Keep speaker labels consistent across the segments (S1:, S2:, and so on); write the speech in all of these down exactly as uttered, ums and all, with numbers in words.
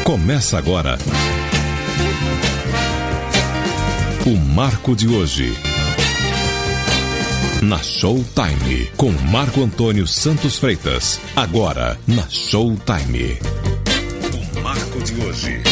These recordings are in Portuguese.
S1: Começa agora o Marco de Hoje, na Showtime, com Marco Antônio Santos Freitas. Agora, na Showtime. O Marco de Hoje.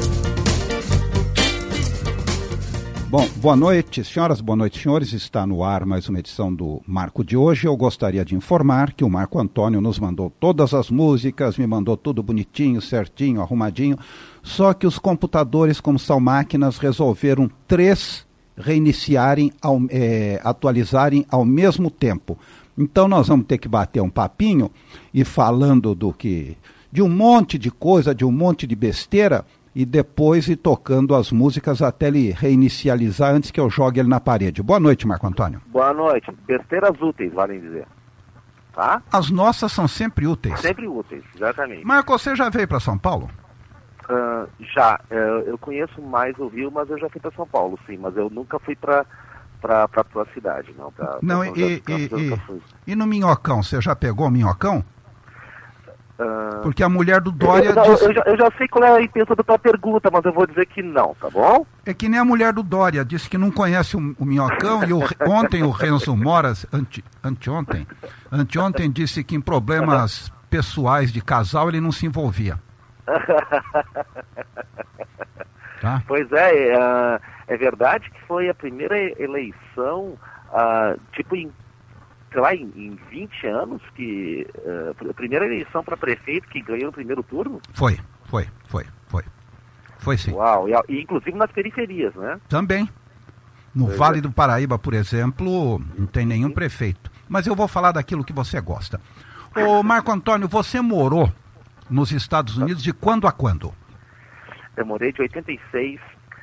S2: Bom, boa noite, senhoras, boa noite, senhores. Está no ar mais uma edição do Marco de Hoje. Eu gostaria de informar que o Marco Antônio nos mandou todas as músicas, me mandou tudo bonitinho, certinho, arrumadinho. Só que os computadores, como são máquinas, resolveram três reiniciarem, ao, é, atualizarem ao mesmo tempo. Então nós vamos ter que bater um papinho e falando do que, de um monte de coisa, de um monte de besteira, e depois ir tocando as músicas até ele reinicializar antes que eu jogue ele na parede. Boa noite, Marco Antônio.
S3: Boa noite. Besteiras úteis, valem dizer. Tá?
S2: As nossas são sempre úteis.
S3: Sempre úteis, exatamente.
S2: Marco, você já veio para São Paulo?
S3: Uh, já. Uh, eu conheço mais o Rio, mas eu já fui para São Paulo, sim. Mas eu nunca fui para para a tua cidade, não. Pra,
S2: não,
S3: pra
S2: e,
S3: Campos,
S2: e,
S3: e,
S2: e no Minhocão? Você já pegou o Minhocão?
S3: Uh,
S2: Porque a mulher do Dória...
S3: Eu,
S2: disse...
S3: eu, já, eu já sei qual é a intenção da tua pergunta, mas eu vou dizer que não, tá bom?
S2: É que nem a mulher do Dória, disse que não conhece o, o Minhocão, e o, ontem o Renzo Moras, ante, anteontem, anteontem disse que em problemas pessoais de casal ele não se envolvia. Tá?
S3: Pois é, é, é verdade que foi a primeira eleição, uh, tipo em sei lá, em, em vinte anos, que uh, a primeira eleição para prefeito que ganhou no primeiro turno?
S2: Foi, foi, foi, foi. Foi sim.
S3: Uau, e, e inclusive nas periferias, né?
S2: Também. No pois Vale é. do Paraíba, por exemplo, não tem nenhum sim. prefeito. Mas eu vou falar daquilo que você gosta. Ô Marco Antônio, você morou nos Estados Unidos de quando a quando?
S3: Eu morei de oitenta e seis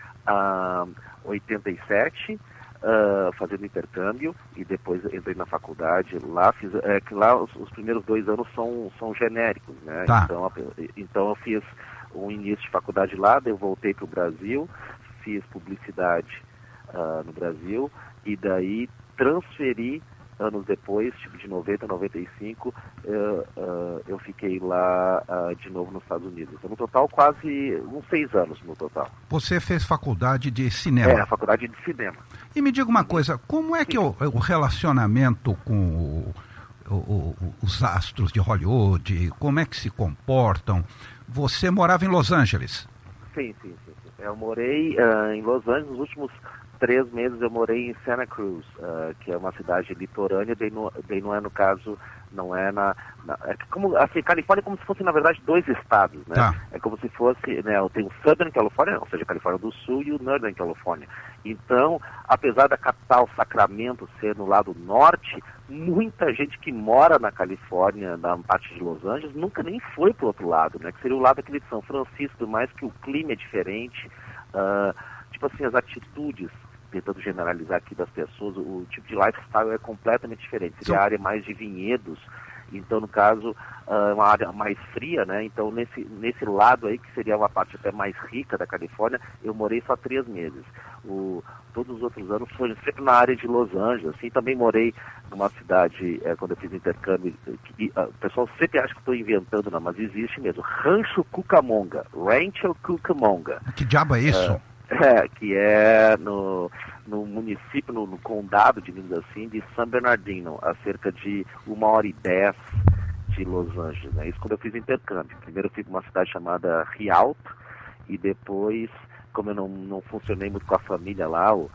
S3: a oitenta e sete, Uh, fazendo intercâmbio, e depois entrei na faculdade. Lá fiz, é, que lá os, os primeiros dois anos são, são genéricos, né?
S2: Tá.
S3: Então, então eu fiz um início de faculdade lá, daí eu voltei para o Brasil, fiz publicidade uh, no Brasil, e daí transferi anos depois, tipo de noventa, noventa e cinco, uh, uh, eu fiquei lá uh, de novo nos Estados Unidos. Então, no total, quase uns seis anos no total.
S2: Você fez faculdade de cinema?
S3: É, a faculdade de cinema.
S2: E me diga uma coisa, como é que o, o relacionamento com o, o, o, os astros de Hollywood, como é que se comportam? Você morava em Los Angeles?
S3: Sim, sim, sim. sim. Eu morei uh, em Los Angeles nos últimos três meses. Eu morei em Santa Cruz, uh, que é uma cidade litorânea, daí não, daí não é no caso, não é na... na é como, assim, Califórnia é como se fosse, na verdade, dois estados, né? Tá. É como se fosse, né, tem o Southern California, ou seja, a Califórnia do Sul, e o Northern California. Então, apesar da capital Sacramento ser no lado norte, muita gente que mora na Califórnia, na parte de Los Angeles, nunca nem foi pro outro lado, né? Que seria o lado aquele de São Francisco, mais que o clima é diferente, uh, tipo assim, as atitudes, tentando generalizar aqui das pessoas, o tipo de lifestyle é completamente diferente. Seria a área mais de vinhedos, então, no caso, é uma área mais fria, né? Então, nesse, nesse lado aí, que seria uma parte até mais rica da Califórnia, eu morei só três meses. O, todos os outros anos foi sempre na área de Los Angeles. Assim, também morei numa cidade, é, quando eu fiz intercâmbio, que, uh, o pessoal sempre acha que estou inventando, não, mas existe mesmo. Rancho Cucamonga. Rancho Cucamonga.
S2: Que diabo é isso?
S3: Uh, É, que é no, no município, no, no condado, digamos assim, de San Bernardino, a cerca de uma hora e dez de Los Angeles, né? Isso quando eu fiz intercâmbio. Primeiro eu fui para uma cidade chamada Rialto, e depois, como eu não, não funcionei muito com a família lá, o,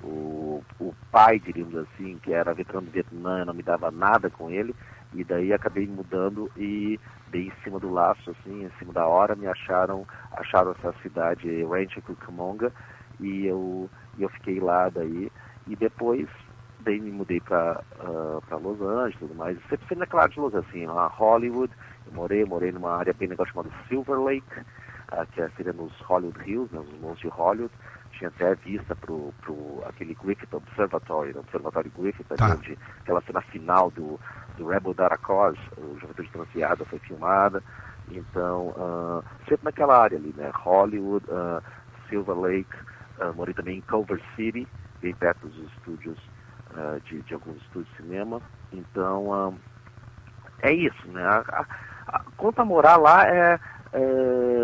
S3: o, o pai, diríamos assim, que era veterano do Vietnã, não me dava nada com ele, e daí acabei mudando e dei em cima do laço, assim, em cima da hora, me acharam, acharam essa cidade, Rancho Cucamonga, e eu, e eu fiquei lá daí, e depois daí me mudei para uh, para Los Angeles e tudo mais, sempre foi naquela área de Los Angeles, assim, lá Hollywood, eu morei, morei numa área bem negócio chamada Silver Lake, uh, que seria nos Hollywood Hills, né, nos montes de Hollywood. Tinha até vista para pro, aquele Griffith Observatory, o Observatório Griffith, tá. onde aquela cena final do, do Rebel Data Cause, o Juventude Transviada, foi filmada. Então, uh, sempre naquela área ali, né? Hollywood, uh, Silver Lake, uh, morei também em Culver City, bem perto dos estúdios, uh, de, de alguns estúdios de cinema. Então, uh, é isso, né? A, a, a, quanto a morar lá, é, é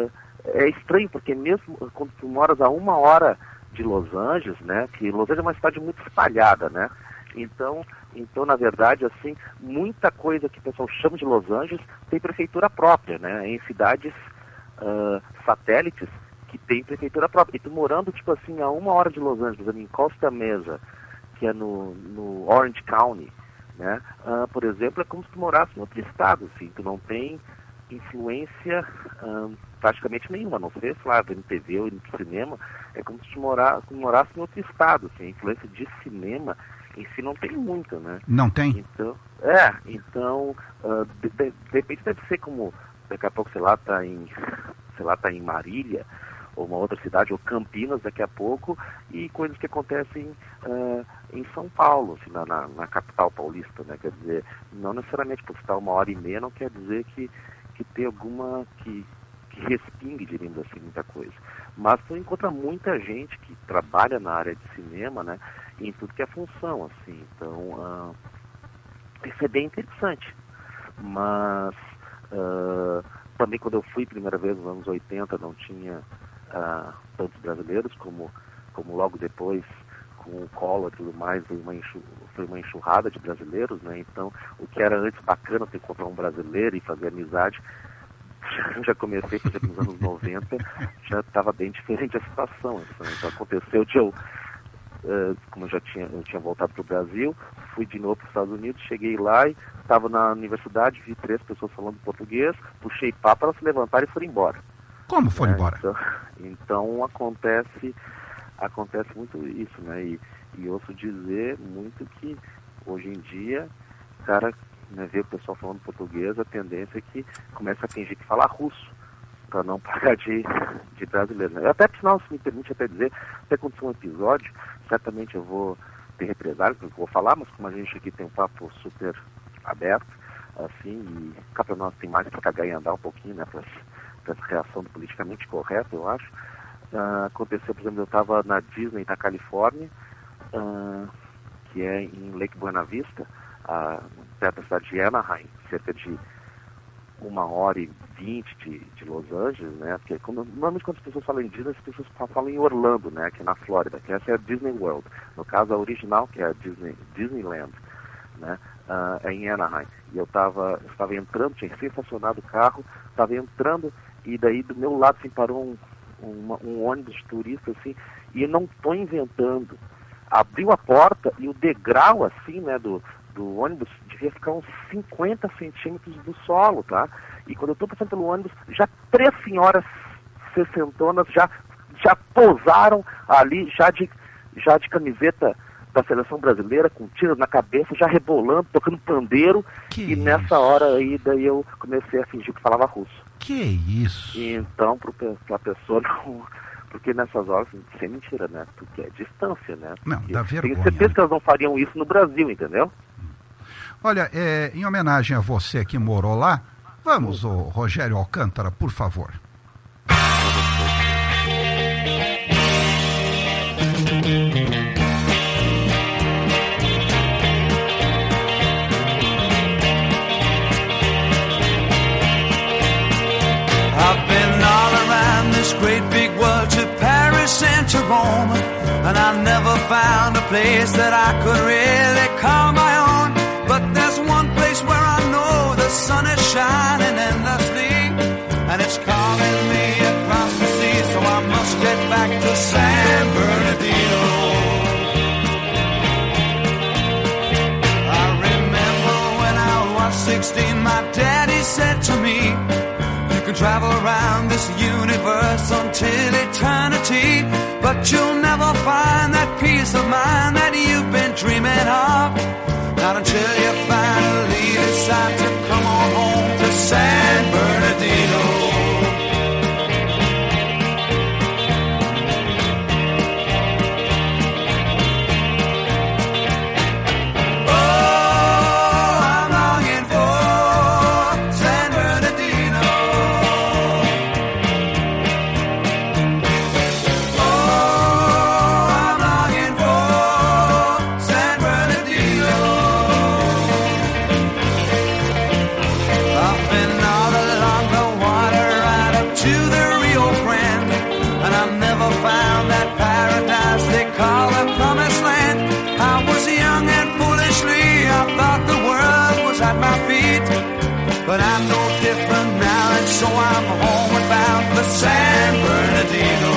S3: é estranho, porque mesmo quando tu moras a uma hora de Los Angeles, né, que Los Angeles é uma cidade muito espalhada, né, então, então na verdade, assim, muita coisa que o pessoal chama de Los Angeles tem prefeitura própria, né, em cidades uh, satélites que tem prefeitura própria. E tu morando, tipo assim, a uma hora de Los Angeles, ali em Costa Mesa, que é no, no Orange County, né, uh, por exemplo, é como se tu morasse em outro estado, assim, tu não tem influência hum, praticamente nenhuma, não sei se lá vendo T V ou indo pro cinema, é como se tu morar, como morasse em outro estado, assim, a influência de cinema em si não tem muita, né?
S2: Não tem?
S3: Então, é, então, uh, de, de, de repente deve ser como, daqui a pouco, sei lá, tá em, sei lá, tá em Marília, ou uma outra cidade, ou Campinas daqui a pouco, e coisas que acontecem uh, em São Paulo, assim, na, na, na capital paulista, né? Quer dizer, não necessariamente por estar uma hora e meia, não quer dizer que que tem alguma, que, que respingue, diríamos assim, muita coisa. Mas tu encontra muita gente que trabalha na área de cinema, né, em tudo que é função, assim, então, uh, isso é bem interessante. Mas, uh, também quando eu fui a primeira vez nos anos oitenta, não tinha uh, tantos brasileiros, como, como logo depois, com o Collor e tudo mais, foi uma, enxu, foi uma enxurrada de brasileiros, né? Então, o que era antes bacana ter que encontrar um brasileiro e fazer amizade, já, já comecei, por exemplo, nos anos noventa, já estava bem diferente a situação. Então, aconteceu de eu, uh, como eu já tinha, eu tinha voltado para o Brasil, fui de novo para os Estados Unidos, cheguei lá e estava na universidade, vi três pessoas falando português, puxei papo, elas se levantaram e foram embora.
S2: Como foram
S3: é,
S2: embora?
S3: Então, então acontece... Acontece muito isso, né? E, e ouço dizer muito que hoje em dia, o cara, né, vê o pessoal falando português, a tendência é que começa a fingir que fala russo, para não pagar de, de brasileiro. Né? Até, por sinal, se me permite até dizer, até aconteceu um episódio, certamente eu vou ter represário, porque eu vou falar, mas como a gente aqui tem um papo super aberto, assim, e cá para nós tem mais para cagar e andar um pouquinho, né? Para essa reação do politicamente correto, eu acho. Uh, aconteceu, por exemplo, eu estava na Disney, na Califórnia, uh, que é em Lake Buena Vista, uh, perto da cidade de Anaheim, cerca de uma hora e vinte de, de Los Angeles, né? Porque quando, normalmente quando as pessoas falam em Disney, as pessoas falam em Orlando, né? Que é na Flórida, que essa é a Disney World. No caso, a original, que é a Disney, Disneyland, né? Uh, é em Anaheim. E eu estava estava entrando, tinha recém-estacionado o carro, estava entrando, e daí do meu lado se parou um Uma, um ônibus de turista, assim, e eu não estou inventando. Abriu a porta e o degrau, assim, né, do, do ônibus devia ficar uns cinquenta centímetros do solo, tá? E quando eu estou passando pelo ônibus, já três senhoras sessentonas já, já pousaram ali, já de, já de camiseta da seleção brasileira, com tiro na cabeça, já rebolando, tocando pandeiro,
S2: que
S3: e
S2: isso?
S3: Nessa hora aí, daí eu comecei a fingir que falava russo.
S2: Que isso?
S3: E então, para a pessoa não... Porque nessas horas, sem mentira, né? Porque é distância, né?
S2: Não,
S3: porque
S2: dá vergonha.
S3: tenho certeza que elas não fariam isso no Brasil, entendeu?
S2: Olha, é, em homenagem a você que morou lá, vamos, o Rogério Alcântara, por favor.
S4: I've been all around this great big world, to Paris and to Rome, and I never found a place that I could really call my own. But there's one place where I know the sun is shining endlessly, and it's calling me across the sea, so I must get back to San Bernardino. I remember when I was sixteen, my daddy said to me, you can travel around this universe until eternity, but you'll never find that peace of mind that you've been dreaming of. Not until you finally decide to come on home to San Bernardino. feet. But I'm no different now, and so I'm homeward bound for San Bernardino.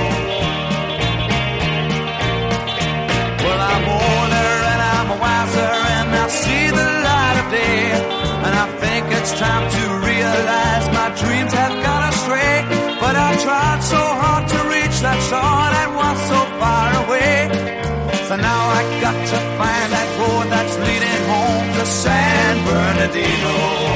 S4: Well, I'm older and I'm wiser, and I see the light of day, and I think it's time to realize my dreams have gone astray. But I tried so hard to reach that shore that was so far away. So now I got to find that road that's leading home to San Bernardino.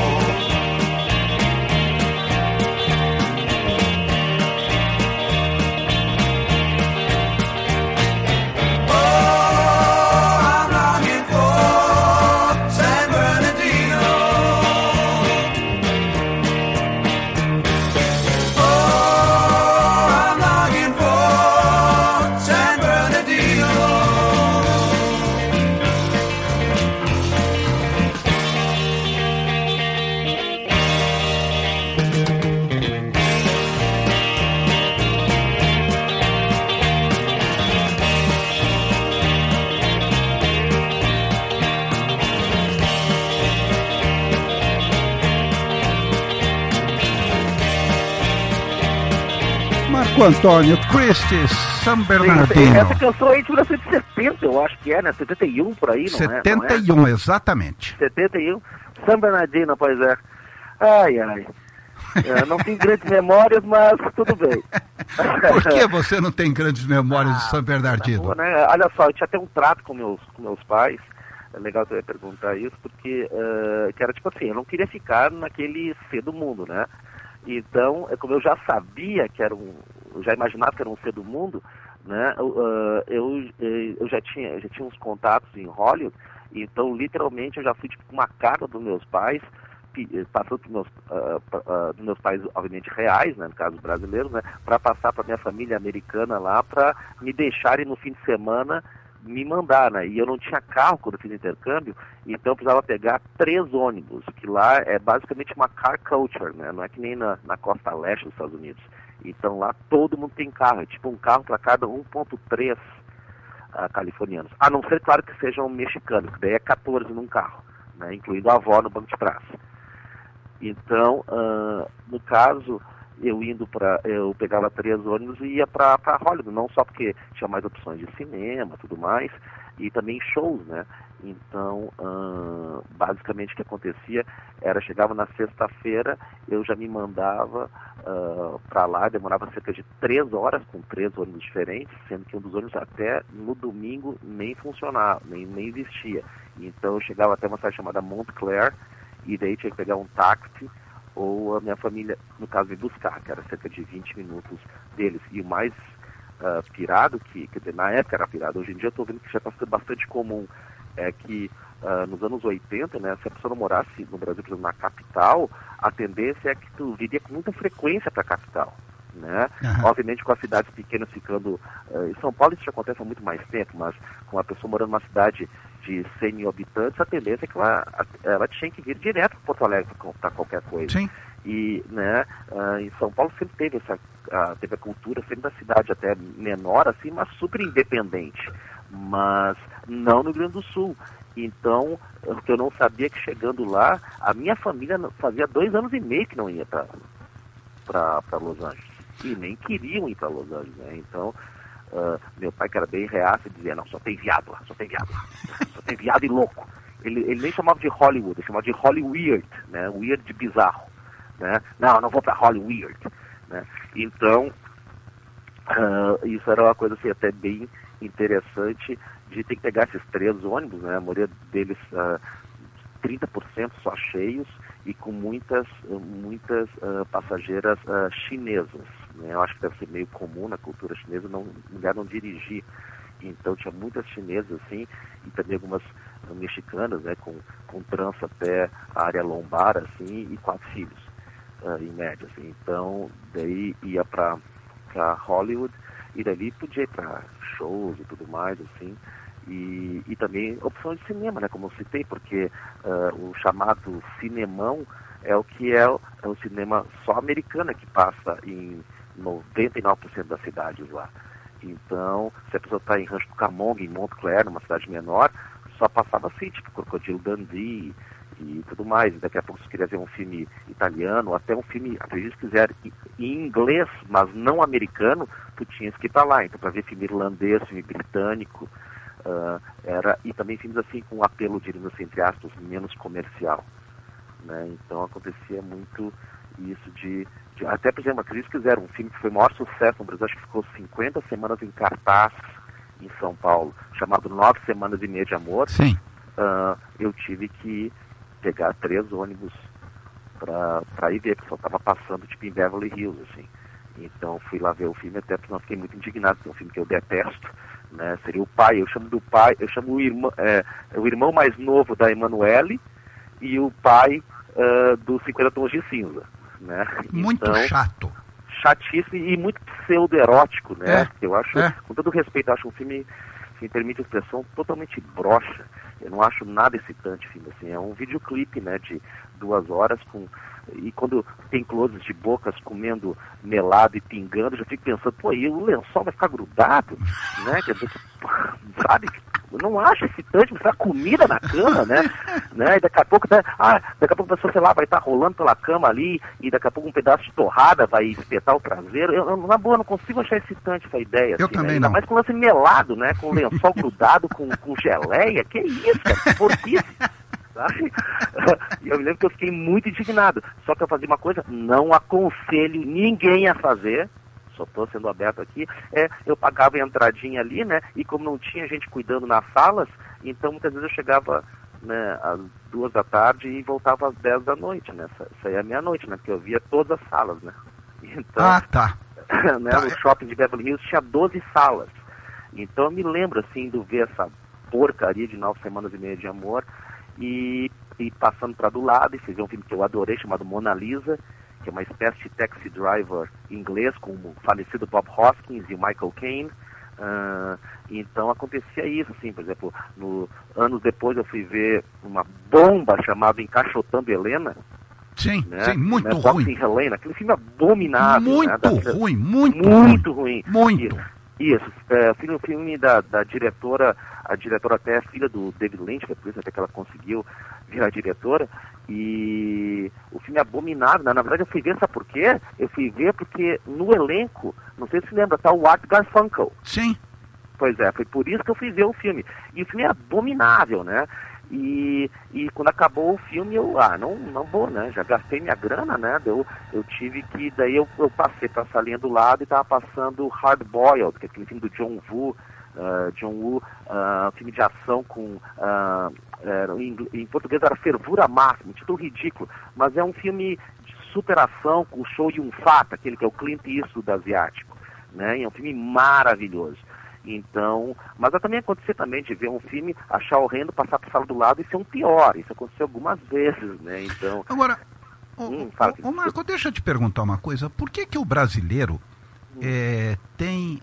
S2: Marco Antônio Christie, San Bernardino.
S3: Essa canção aí de mil novecentos e setenta, eu acho que é, né? setenta e um por aí, não
S2: setenta e um,
S3: é? Não é?
S2: Exatamente.
S3: setenta e um, San Bernardino, pois é. Ai, ai. Eu não tenho grandes memórias, mas tudo bem.
S2: Por que você não tem grandes memórias ah, de San Bernardino?
S3: Boa, né? Olha só, eu tinha até um trato com meus, com meus pais. É legal você perguntar isso, porque uh, que era tipo assim, eu não queria ficar naquele ser do mundo, né? Então, como eu já sabia que era um, eu já imaginava que era um ser do mundo, né? Uh, eu, eu já tinha, já tinha uns contatos em Hollywood, então literalmente eu já fui tipo uma carta dos meus pais, passando dos meus, uh, uh, dos meus pais, obviamente reais, né, no caso brasileiros, né, para passar para minha família americana lá, para me deixarem no fim de semana me mandar, né? E eu não tinha carro quando eu fiz intercâmbio, então eu precisava pegar três ônibus, que lá é basicamente uma car culture, né? Não é que nem na, na costa leste dos Estados Unidos. Então lá todo mundo tem carro, é tipo um carro para cada um ponto três uh, californianos. A não ser, claro, que sejam mexicanos, que daí é quatorze num carro, né? Incluindo a avó no banco de trás. Então, uh, no caso, eu indo para, eu pegava três ônibus e ia para Hollywood, não só porque tinha mais opções de cinema, tudo mais, e também shows, né? Então, uh, basicamente o que acontecia era, chegava na sexta-feira, eu já me mandava uh, para lá, demorava cerca de três horas com três ônibus diferentes, sendo que um dos ônibus até no domingo nem funcionava, nem, nem existia. Então eu chegava até uma cidade chamada Montclair, e daí tinha que pegar um táxi, ou a minha família, no caso, me buscar, que era cerca de vinte minutos deles. E o mais uh, pirado, que, que na época era pirado, hoje em dia eu estou vendo que já está sendo bastante comum, é que uh, nos anos oitenta, né, se a pessoa não morasse no Brasil, por exemplo, na capital, a tendência é que tu viria com muita frequência para a capital. Né? Uhum. Obviamente com as cidades pequenas ficando... Uh, em São Paulo isso já acontece há muito mais tempo, mas com a pessoa morando numa cidade de cem mil habitantes, a tendência é que ela, ela tinha que vir direto para Porto Alegre para comprar qualquer coisa.
S2: Sim.
S3: E, né, uh, em São Paulo sempre teve essa uh, teve a cultura, sempre da cidade até menor, assim, mas super independente. Mas não no Rio Grande do Sul. Então, o que eu não sabia, que chegando lá, a minha família fazia dois anos e meio que não ia para Los Angeles. E nem queriam ir para Los Angeles, né? Então, uh, meu pai, que era bem reaço, dizia, não, só tem viado lá, só tem viado lá, só tem viado e louco. Ele, ele nem chamava de Hollywood, ele chamava de Hollyweird, né? Weird de bizarro, né? Não, não vou para Hollyweird, né? Então, uh, isso era uma coisa assim, até bem interessante, de ter que pegar esses três ônibus, né? A maioria deles, uh, trinta por cento só cheios, e com muitas, muitas uh, passageiras uh, chinesas, né? Eu acho que deve ser meio comum na cultura chinesa não, mulher não dirigir. Então tinha muitas chinesas assim, e também algumas uh, mexicanas, né, com, com trança até a área lombar, assim, e quatro filhos, uh, em média, assim. Então daí ia para Hollywood, e dali podia ir para shows e tudo mais, assim. E, e também opções de cinema, né, como eu citei, porque uh, o chamado cinemão é o que é, é o cinema só americano, que passa em noventa e nove por cento das cidades lá. Então, se a pessoa está em Rancho do Camonga, em Montclair, numa cidade menor, só passava assim, tipo Crocodilo Dundee, e tudo mais. Daqui a pouco se queria ver um filme italiano, ou até um filme, acredite se quiser, em inglês, mas não americano, tu tinhas que ir para lá. Então, para ver filme irlandês, filme britânico, uh, era, e também filmes assim com um apelo, diríamos assim, entre aspas, menos comercial. Né? Então acontecia muito isso de, de até, por exemplo, acredite se quiser, um filme que foi o maior sucesso no Brasil, acho que ficou cinquenta semanas em cartaz em São Paulo, chamado Nove Semanas e Meia de Amor.
S2: Sim.
S3: Uh, eu tive que pegar três ônibus para ir ver, porque só estava passando tipo em Beverly Hills, assim. Então fui lá ver o filme, até porque eu fiquei muito indignado, porque é um filme que eu detesto, né? Seria o pai, eu chamo do pai, eu chamo o irmão, é, o irmão mais novo da Emanuele e o pai uh, do cinquenta Tons de Cinza, né?
S2: Muito
S3: então,
S2: chato.
S3: Chatíssimo e muito pseudo-erótico, né?
S2: É,
S3: Eu acho,
S2: é.
S3: com todo respeito, eu acho um filme, se me permite a expressão, totalmente broxa. Eu não acho nada excitante filme, assim. É um videoclipe, né, de duas horas com... E quando tem closes de bocas comendo melado e pingando, eu já fico pensando, pô, e o lençol vai ficar grudado, né? Quer dizer, sabe? Eu não acho excitante mostrar comida na cama, né? né? E daqui a pouco, né? ah, daqui a pouco a pessoa, sei lá, vai estar rolando pela cama ali, e daqui a pouco um pedaço de torrada vai espetar o traseiro. Eu, eu, na boa, não consigo achar excitante essa ideia.
S2: Eu
S3: assim,
S2: também
S3: né? Ainda
S2: não.
S3: mais com lance melado, né? Com lençol grudado, com, com geleia. Que isso, cara? Que porquice. Sabe? E eu me lembro que eu fiquei muito indignado. Só que eu fazia uma coisa, não aconselho ninguém a fazer, só estou sendo aberto aqui, é, eu pagava a entradinha ali, né, e como não tinha gente cuidando nas salas, então muitas vezes eu chegava, né, às duas da tarde e voltava às dez da noite, né, saía meia-noite, né, porque eu via todas as salas, né. Então,
S2: Ah, tá.
S3: né,
S2: Tá.
S3: no shopping de Beverly Hills tinha doze salas. Então eu me lembro, assim, de ver essa porcaria de Nove Semanas e Meia de Amor, E, e passando para do lado, e fiz um filme que eu adorei, chamado Mona Lisa, que é uma espécie de taxi driver inglês, com o falecido Bob Hoskins e o Michael Caine. Uh, então acontecia isso, assim, por exemplo, no, anos depois eu fui ver uma bomba chamada Encaixotando Helena.
S2: Sim,
S3: Né?
S2: sim, muito
S3: né?
S2: ruim.
S3: Boxing Helena, aquele filme abominável.
S2: Muito
S3: né? da,
S2: ruim, muito,
S3: muito
S2: ruim.
S3: ruim.
S2: Muito.
S3: Isso, isso é, filme, filme da, da diretora, a diretora até é filha do David Lynch, que é por isso até que ela conseguiu virar diretora, e o filme é abominável, né? Na verdade eu fui ver, sabe por quê? Eu fui ver porque no elenco, não sei se se lembra, tá o Art Garfunkel.
S2: Sim.
S3: Pois é, foi por isso que eu fui ver o filme. E o filme é abominável, né? E, e quando acabou o filme, eu, ah, não, não vou, né? Já gastei minha grana, né? Eu, eu tive que, daí eu, eu passei para a salinha do lado e estava passando Hard Boiled, que é aquele filme do John Woo, uh, John Woo, uh, filme de ação com, uh, uh, em, em português era Fervura Máxima, um título ridículo, mas é um filme de superação com o Show Yun Fat, aquele que é o Clint Eastwood asiático, né? E é um filme maravilhoso. Então, mas também aconteceu também de ver um filme, achar horrendo, passar para a sala do lado e ser um pior. Isso aconteceu algumas vezes, né? Então.
S2: Agora, ô,
S3: hum, fala,
S2: ô, ô Marco, deixa eu te perguntar uma coisa. Por que que o brasileiro hum. é, tem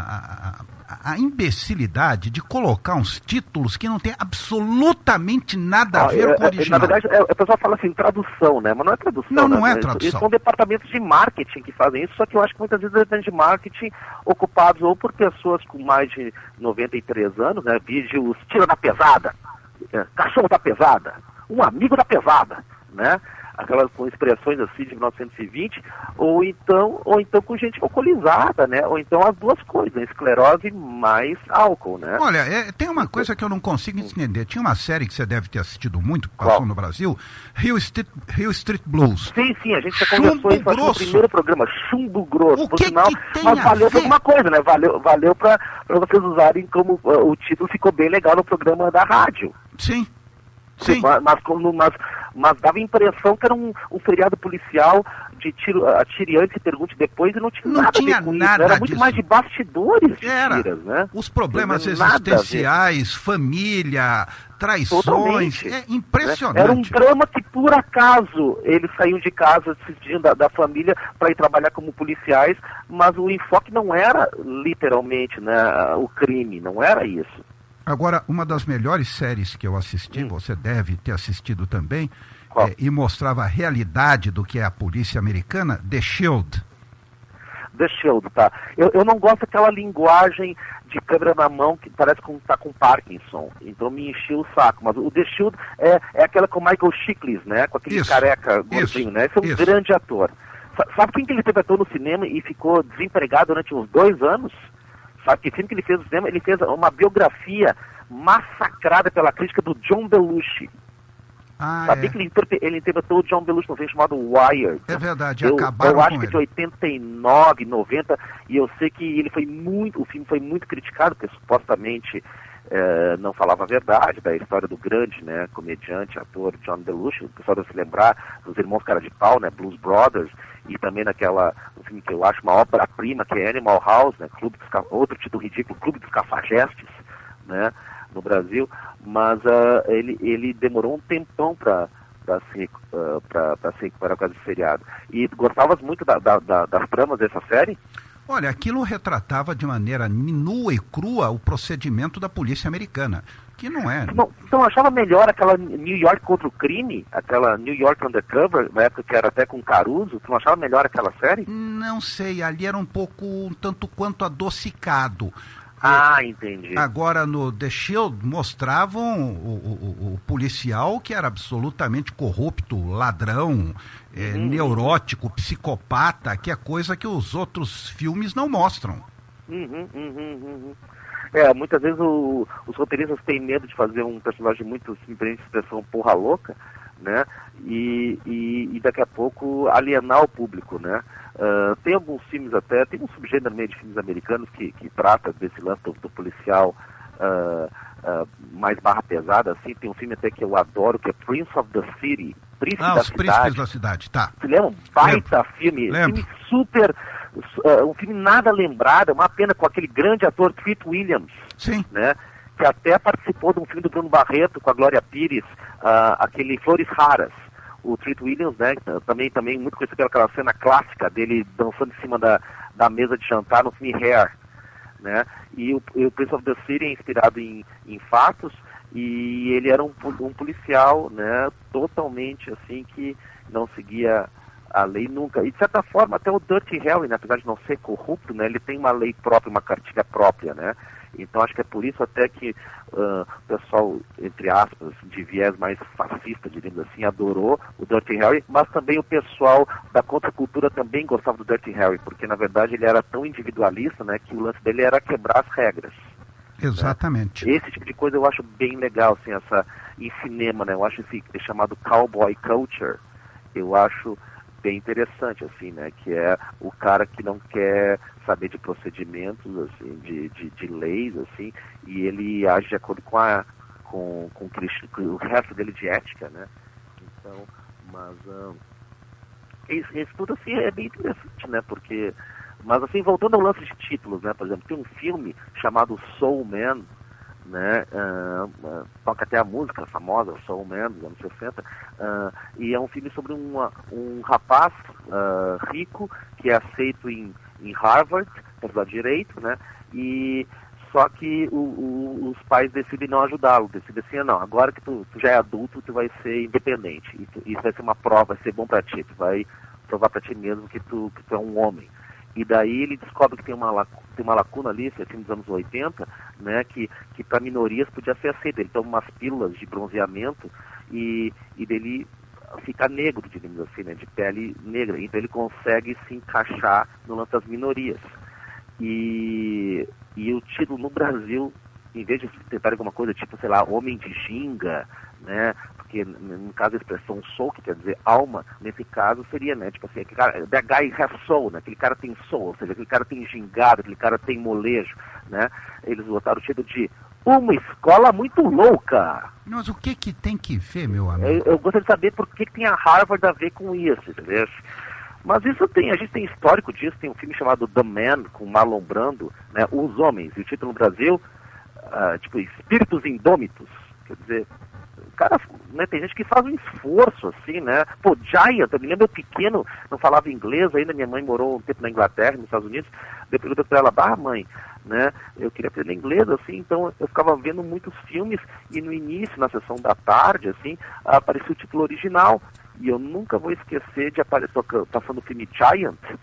S2: a, a, a imbecilidade de colocar uns títulos que não tem absolutamente nada a
S3: ah,
S2: ver
S3: é,
S2: com o original?
S3: Na verdade, é, o pessoal fala assim, tradução, né? Mas não é tradução.
S2: Não, não
S3: né?
S2: é tradução.
S3: Eles são departamentos de marketing que fazem isso, só que eu acho que muitas vezes eles de marketing ocupados ou por pessoas com mais de noventa e três anos, né? Vídeos Tira da Pesada, é, Cachorro da Pesada, Um Amigo da Pesada, né? Aquelas com expressões assim de mil novecentos e vinte, ou então, ou então com gente alcoolizada, né? Ou então as duas coisas, esclerose mais álcool, né?
S2: Olha, é, tem uma coisa que eu não consigo entender. Tinha uma série que você deve ter assistido muito, que passou
S3: Qual?
S2: no Brasil, Hill Street, Hill Street Blues.
S3: Sim, sim, a gente já
S2: Chumbo
S3: conversou isso no
S2: grosso.
S3: primeiro programa, Chumbo Grosso,
S2: O
S3: por
S2: que
S3: sinal,
S2: que tem
S3: mas
S2: a
S3: valeu
S2: ver?
S3: pra alguma coisa, né? Valeu, valeu pra, pra vocês usarem como uh, o título ficou bem legal no programa da rádio.
S2: Sim, sim.
S3: Mas, mas, como, mas, mas dava a impressão que era um, um feriado policial de tiro, atire antes e pergunte depois, e não tinha
S2: Não
S3: nada
S2: tinha
S3: a ver com
S2: nada
S3: isso. Era muito
S2: disso.
S3: mais de bastidores de
S2: Era.
S3: tiras, né?
S2: Os problemas
S3: Não tinha nada a ver.
S2: existenciais, família, traições,
S3: Totalmente.
S2: é impressionante.
S3: Era um drama que, por acaso, eles saíam de casa, se despediam da, da família para ir trabalhar como policiais, mas o enfoque não era, literalmente, né, o crime, não era isso.
S2: Agora, uma das melhores séries que eu assisti,
S3: Hum.
S2: você deve ter assistido também,
S3: Qual?
S2: é, e mostrava a realidade do que é a polícia americana, The Shield.
S3: The Shield, tá? Eu, eu não gosto daquela linguagem de câmera na mão que parece que tá com Parkinson, então me encheu o saco. Mas o The Shield é, é aquela com o Michael Chiklis, né? Com aquele
S2: isso,
S3: careca gordinho,
S2: isso,
S3: né? Esse é um
S2: isso.
S3: grande ator. Sabe quem que ele interpretou no cinema e ficou desempregado durante uns dois anos? Sabe que filme que ele fez no cinema? Ele fez uma biografia massacrada pela crítica do John Belushi.
S2: Ah,
S3: Sabia
S2: é.
S3: que ele, interpre- ele interpretou o John Belushi num filme chamado Wired.
S2: É verdade,
S3: Eu,
S2: acabaram
S3: eu acho
S2: com
S3: que
S2: ele.
S3: de oitenta e nove, noventa, e eu sei que ele foi muito, o filme foi muito criticado, porque supostamente eh, não falava a verdade da história do grande, né, comediante, ator John Belushi. O pessoal deve se lembrar dos Irmãos Cara de Pau, né, Blues Brothers, e também naquela, um filme que eu acho uma obra-prima, que é Animal House, né, Clube dos, outro título ridículo, Clube dos Cafajestes, né, no Brasil, mas uh, ele, ele demorou um tempão para para se, uh, para se recuperar com esse seriado. E gostavas muito da, da, da, das tramas dessa série?
S2: Olha, aquilo retratava de maneira nua e crua o procedimento da polícia americana, que não é...
S3: Não, então achava melhor aquela New York contra o crime, aquela New York Undercover, na época que era até com Caruso, tu não achava melhor aquela série?
S2: Não sei, ali era um pouco, um tanto quanto adocicado.
S3: Ah, entendi.
S2: Agora no The Shield mostravam o, o, o policial que era absolutamente corrupto, ladrão, é,
S3: Uhum.
S2: neurótico, psicopata, que é coisa que os outros filmes não mostram.
S3: Uhum, uhum, uhum. É, muitas vezes o, os roteiristas têm medo de fazer um personagem muito, se me permite a expressão, porra louca, né? E, e, e daqui a pouco alienar o público, né? Uh, tem alguns filmes até, tem um subgênero meio de filmes americanos que, que trata desse lance do, do policial uh, uh, mais barra pesada, assim. Tem um filme até que eu adoro, que é Prince of the City, Príncipe
S2: Ah,
S3: da
S2: os Príncipes
S3: Cidade.
S2: da Cidade, tá.
S3: Você lembra? Um baita filme,
S2: Lembro.
S3: filme super, uh, um filme nada lembrado, uma pena, com aquele grande ator Treat Williams,
S2: Sim.
S3: né? Que até participou de um filme do Bruno Barreto com a Glória Pires, uh, aquele Flores Raras. O Treat Williams, né, também, também muito conhecido pela cena clássica dele dançando em cima da, da mesa de jantar no filme Hair, né, e o, e o Prince of the City é inspirado em, em fatos, e ele era um, um policial, né, totalmente assim, que não seguia a lei nunca, e de certa forma até o Dirty Harry, né, apesar de não ser corrupto, né, ele tem uma lei própria, uma cartilha própria, né. Então acho que é por isso até que uh, o pessoal, entre aspas, de viés mais fascista, diríamos assim, adorou o Dirty Harry, mas também o pessoal da contracultura também gostava do Dirty Harry, porque na verdade ele era tão individualista, né, que o lance dele era quebrar as regras.
S2: Exatamente.
S3: Né? Esse tipo de coisa eu acho bem legal, assim, essa, em cinema, né, eu acho esse é chamado cowboy culture, eu acho bem interessante, assim, né, que é o cara que não quer saber de procedimentos, assim, de, de, de leis, assim, e ele age de acordo com a com, com, com o resto dele de ética, né, então, mas um, isso, isso tudo, assim, é bem interessante, né, porque, mas, assim, voltando ao lance de títulos, né, por exemplo, tem um filme chamado Soul Man, né, uh, uh, toca até a música famosa, Soul Man, dos anos sessenta, uh, e é um filme sobre uma, um rapaz uh, rico que é aceito em, em Harvard, para estudar direito, né, e só que o, o, os pais decidem não ajudá-lo, decidem assim, não, agora que tu, tu já é adulto, tu vai ser independente, e tu, isso vai ser uma prova, vai ser bom para ti, tu vai provar para ti mesmo que tu, que tu é um homem. E daí ele descobre que tem uma, lacu tem uma lacuna ali, esse é filme dos anos oitenta, né, que, que para minorias podia ser aceito. Ele toma umas pílulas de bronzeamento e, e dele fica negro, digamos assim, né, de pele negra. Então ele consegue se encaixar no lance das minorias. E, e o título no Brasil, em vez de tentar alguma coisa tipo, sei lá, Homem de Ginga, né, porque no caso a expressão soul, que quer dizer alma, nesse caso seria, né, tipo assim, aquele cara, that guy has soul, né, aquele cara tem soul, ou seja, aquele cara tem gingado, aquele cara tem molejo, né, eles botaram o título de Uma Escola Muito Louca.
S2: Mas o que que tem que ver, meu amigo?
S3: Eu, eu gostaria de saber por que, que tem a Harvard a ver com isso, entendeu? Mas isso tem, a gente tem histórico disso, tem um filme chamado The Man, com Marlon Brando, né, Os Homens, e o título no Brasil, uh, tipo, Espíritos Indômitos, quer dizer, cara, né, tem gente que faz um esforço, assim, né? Pô, Giant, eu me lembro, eu pequeno, não falava inglês ainda, minha mãe morou um tempo na Inglaterra, nos Estados Unidos, eu perguntei pra ela, bah, mãe, né, eu queria aprender inglês, assim, então eu ficava vendo muitos filmes, e no início, na sessão da tarde, assim, aparecia o título original, e eu nunca vou esquecer de aparecer, passando o filme Giant,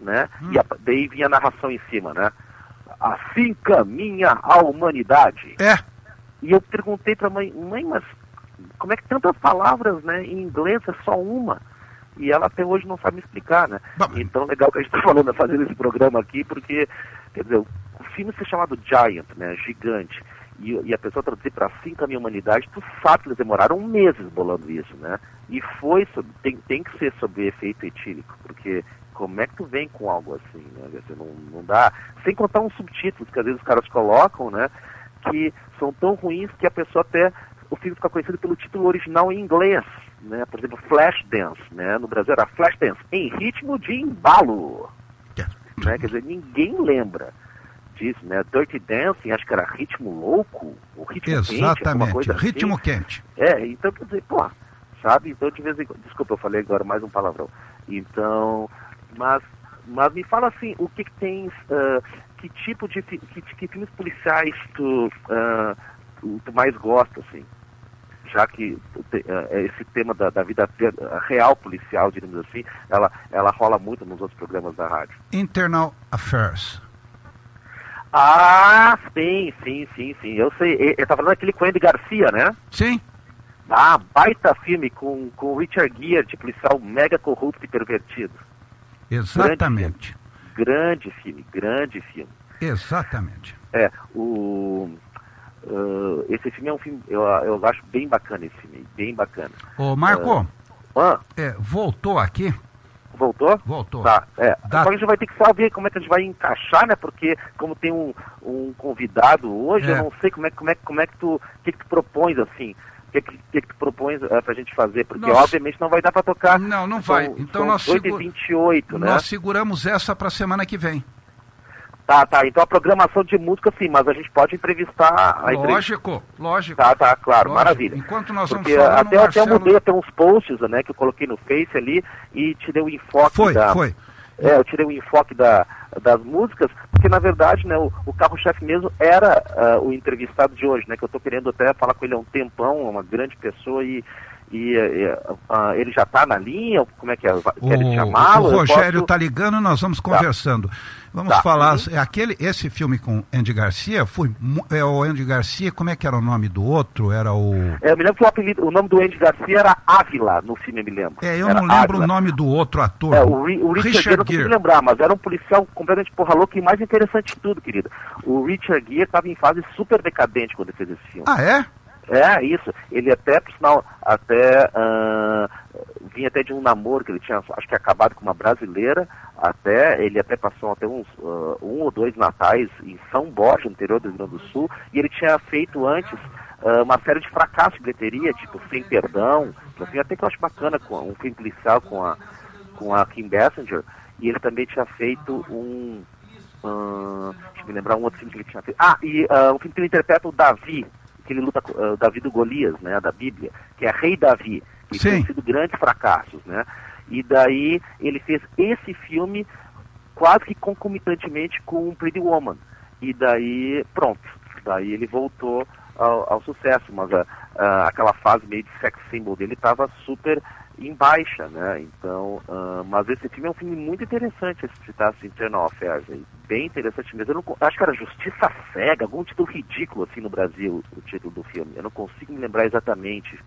S3: né?
S2: Hum.
S3: E a, daí vinha a narração em cima, né? Assim caminha a humanidade.
S2: É.
S3: E eu perguntei pra mãe, mãe, mas como é que tantas palavras, né, em inglês é só uma? E ela até hoje não sabe me explicar, né?
S2: Bom,
S3: Então, legal que a gente está falando, fazendo esse programa aqui, porque, quer dizer, o filme ser chamado Giant, né, gigante, e, e a pessoa traduzir para Assim Caminha a Humanidade, tu sabe que eles demoraram meses bolando isso, né? E foi, sobre, tem, tem que ser sobre efeito etílico, porque como é que tu vem com algo assim, né? Quer dizer, não, não dá, sem contar uns subtítulos que às vezes os caras colocam, né, que são tão ruins que a pessoa até, o filme fica conhecido pelo título original em inglês, né? Por exemplo, Flashdance, né? No Brasil era Flashdance, em ritmo de embalo, né? Quer dizer, ninguém lembra disso, né? Dirty Dancing, acho que era ritmo louco, ou ritmo
S2: Exatamente,
S3: quente, alguma coisa assim.
S2: ritmo quente.
S3: É, então quer dizer, pô, sabe? Então de vez em quando, desculpa, eu falei agora mais um palavrão. Então, mas, mas me fala assim, o que que tens, uh, que tipo de, que, que filmes policiais tu, uh, tu, tu mais gosta, assim? Já que uh, esse tema da, da vida real policial, digamos assim, ela, ela rola muito nos outros programas da rádio.
S2: Internal Affairs.
S3: Ah, sim, sim, sim, sim. Eu sei. Ele tá falando aquele com Andy Garcia, né?
S2: Sim.
S3: Ah, baita filme com, com o Richard Gere, de policial mega corrupto e pervertido.
S2: Exatamente.
S3: Grande filme, grande filme.
S2: Exatamente.
S3: É, o... Uh, esse filme é um filme, eu, eu acho bem bacana esse filme, bem bacana.
S2: Ô, Marco,
S3: uh, ah,
S2: é, voltou aqui?
S3: Voltou?
S2: Voltou.
S3: Tá, é.
S2: Dá...
S3: Só que a gente vai ter que saber como é que a gente vai encaixar, né? Porque como tem um, um convidado hoje,
S2: É.
S3: eu não sei como é, como é, como é que tu, que que tu propões, assim, o que, que, que, que tu propões uh, pra gente fazer, porque
S2: Nós...
S3: obviamente não vai dar pra tocar.
S2: Não, não
S3: são,
S2: vai. Então
S3: são
S2: nós,
S3: oito e
S2: segu...
S3: vinte e oito, né?
S2: nós seguramos essa pra semana que vem.
S3: Tá, tá, então a programação de música sim, mas a gente pode entrevistar a entrevista.
S2: Lógico, lógico.
S3: Tá, tá, claro,
S2: lógico.
S3: Maravilha.
S2: Enquanto nós vamos
S3: Porque
S2: falando,
S3: até,
S2: Marcelo...
S3: até mudei até uns posts, né, que eu coloquei no Face ali e tirei o enfoque
S2: Foi,
S3: da...
S2: foi.
S3: É, eu tirei o enfoque da, das músicas, porque na verdade, né, o, o carro-chefe mesmo era uh, o entrevistado de hoje, né, que eu tô querendo até falar com ele há um tempão, uma grande pessoa e... E uh, uh, ele já está na linha? Como é que é? Querem chamá-lo?
S2: O Rogério
S3: posso...
S2: tá ligando, nós vamos conversando. Tá. Vamos
S3: tá.
S2: falar,
S3: Uhum.
S2: aquele, esse filme com Andy Garcia, foi, é o Andy Garcia, como é que era o nome do outro? Era o...
S3: É, eu me lembro que o, apelido, o nome do Andy Garcia era Ávila no filme, eu me lembro.
S2: É, eu
S3: era
S2: não lembro
S3: Ávila.
S2: o nome do outro ator.
S3: É, o, o Richard, Richard Gere, não consigo lembrar, mas era um policial completamente porra louca e mais interessante de tudo, querido. O Richard Gere estava em fase super decadente quando ele fez esse filme.
S2: Ah, é?
S3: É, isso. Ele até, por sinal, até uh, vinha até de um namoro que ele tinha, acho que acabado com uma brasileira, até, ele até passou até uns uh, um ou dois natais em São Borja, no interior do Rio Grande do Sul, e ele tinha feito antes uh, uma série de fracassos de bilheteria, tipo Sem Perdão, que assim, até que eu acho bacana, com um filme policial com a, com a Kim Basinger, e ele também tinha feito um, uh, deixa eu me lembrar um outro filme que ele tinha feito, ah, e uh, um filme que ele interpreta o Davi, que ele luta com uh, Davi do Golias, né, da Bíblia, que é Rei Davi, que
S2: Sim.
S3: tem sido grandes fracassos, né, e daí ele fez esse filme quase que concomitantemente com Pretty Woman, e daí, pronto, daí ele voltou ao, ao sucesso, mas a, a, aquela fase meio de sex symbol dele estava super em baixa, né, então, uh, mas esse filme é um filme muito interessante, esse citasse Internal Affairs, aí, bem interessante mesmo, eu não, acho que era Justiça Cega, algum título ridículo assim no Brasil, o título do filme, eu não consigo me lembrar exatamente,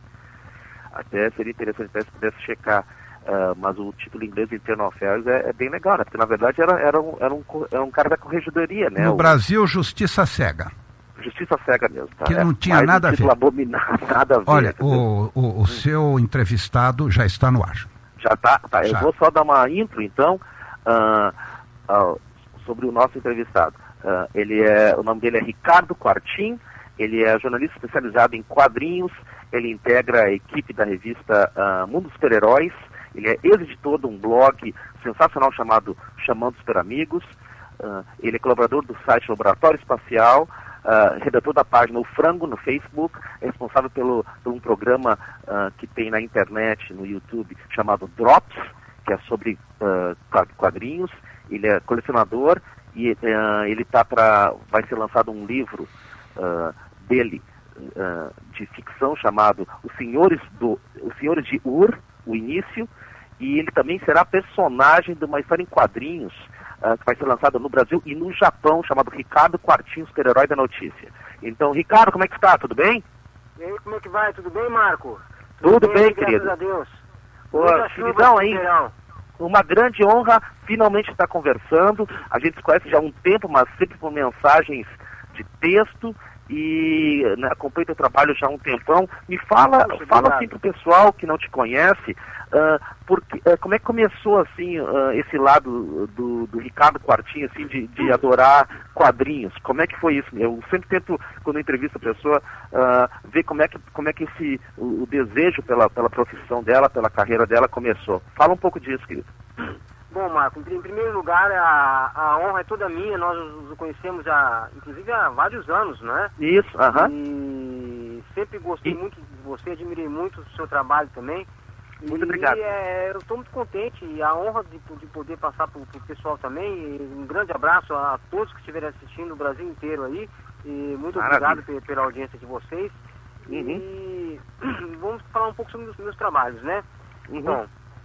S3: até seria interessante até se pudesse checar, uh, mas o título em inglês Internal Affairs é, é bem legal, né, porque na verdade era, era, um, era, um, era um cara da corregedoria, né.
S2: No
S3: o,
S2: Brasil, Justiça Cega.
S3: Justiça Cega mesmo, tá?
S2: Que não
S3: é,
S2: tinha nada a ver.
S3: Abominável, nada a ver.
S2: Olha, o, o, o hum. seu entrevistado já está no ar.
S3: Já tá? Tá,
S2: já.
S3: Eu vou só dar uma intro, então, uh, uh, sobre o nosso entrevistado. Uh, ele é, o nome dele é Ricardo Quartim, ele é jornalista especializado em quadrinhos, ele integra a equipe da revista uh, Mundo dos Super-Heróis, ele é ex-editor de um blog sensacional chamado Chamando Super Amigos, uh, ele é colaborador do site Laboratório Espacial, Uh, redator da página O Frango no Facebook, é responsável pelo, por um programa uh, que tem na internet, no YouTube, chamado Drops, que é sobre uh, quadrinhos. Ele é colecionador e uh, ele tá para vai ser lançado um livro uh, dele uh, de ficção chamado Os Senhores do Os Senhores de Ur, o Início, e ele também será personagem de uma história em quadrinhos uh, que vai ser lançada no Brasil e no Japão, chamado Ricardo Quartinho, super-herói da notícia. Então, Ricardo, como é que está? Tudo bem?
S5: E aí, como é que vai? Tudo bem, Marco?
S3: Tudo, Tudo bem, bem,
S5: querido.
S3: Graças
S5: a Deus.
S3: Pô, queridão, aí, uma grande honra finalmente estar conversando. A gente se conhece já há um tempo, mas sempre por mensagens de texto e né, acompanho teu trabalho já há um tempão. Me fala, Poxa, fala assim pro pessoal que não te conhece, uh, porque, uh, como é que começou assim uh, esse lado do, do Ricardo Quartinho, assim, de, de adorar quadrinhos? Como é que foi isso? Eu sempre tento, quando eu entrevisto a pessoa, uh, ver como é que, como é que esse, o, o desejo pela, pela profissão dela, pela carreira dela começou. Fala um pouco disso, querido.
S5: Bom, Marco, em primeiro lugar, a, a honra é toda minha. Nós nos conhecemos há, inclusive, há vários anos, né?
S3: Isso, aham. Uh-huh.
S5: E sempre gostei e... muito de você, admirei muito o seu trabalho também.
S3: Muito
S5: e,
S3: obrigado.
S5: É, eu estou muito contente e a honra de, de poder passar para o pessoal também. E um grande abraço a todos que estiverem assistindo, o Brasil inteiro aí. E muito Maravilha. Obrigado pela audiência de vocês. Uhum. E vamos falar um pouco sobre os meus trabalhos, né?
S3: Uhum.
S5: Bom,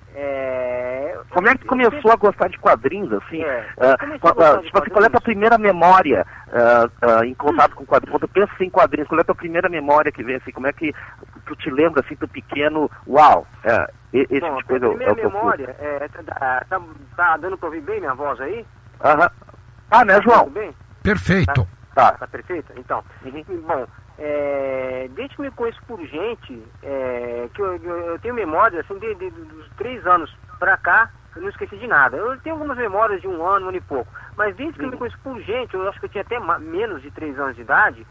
S5: É...
S3: Como é que começou sempre... a gostar de quadrinhos, assim?
S5: É,
S3: uh, qual, uh, tipo assim, qual é a tua primeira memória uh, uh, em contato com quadrinhos? Quando tu pensa em quadrinhos, qual é a tua primeira memória que vem, assim? Como é que tu te lembra, assim, do pequeno, uau, é, esse
S5: Bom,
S3: tipo de coisa
S5: a primeira
S3: é o que eu
S5: memória, é, tá, tá, tá dando pra ouvir bem minha voz aí?
S3: Aham. Uh-huh. Ah, né, João?
S5: Tá bem?
S2: Perfeito.
S5: Tá, tá, tá perfeito? Então,
S3: uhum.
S5: Bom, é, desde que me conheço por gente, é, que eu, eu, eu tenho memória, assim, de, de, dos três anos pra cá, eu não esqueci de nada. Eu tenho algumas memórias de um ano, um ano e pouco, mas desde que uhum. eu me conheço por gente, eu acho que eu tinha até menos de três anos de idade,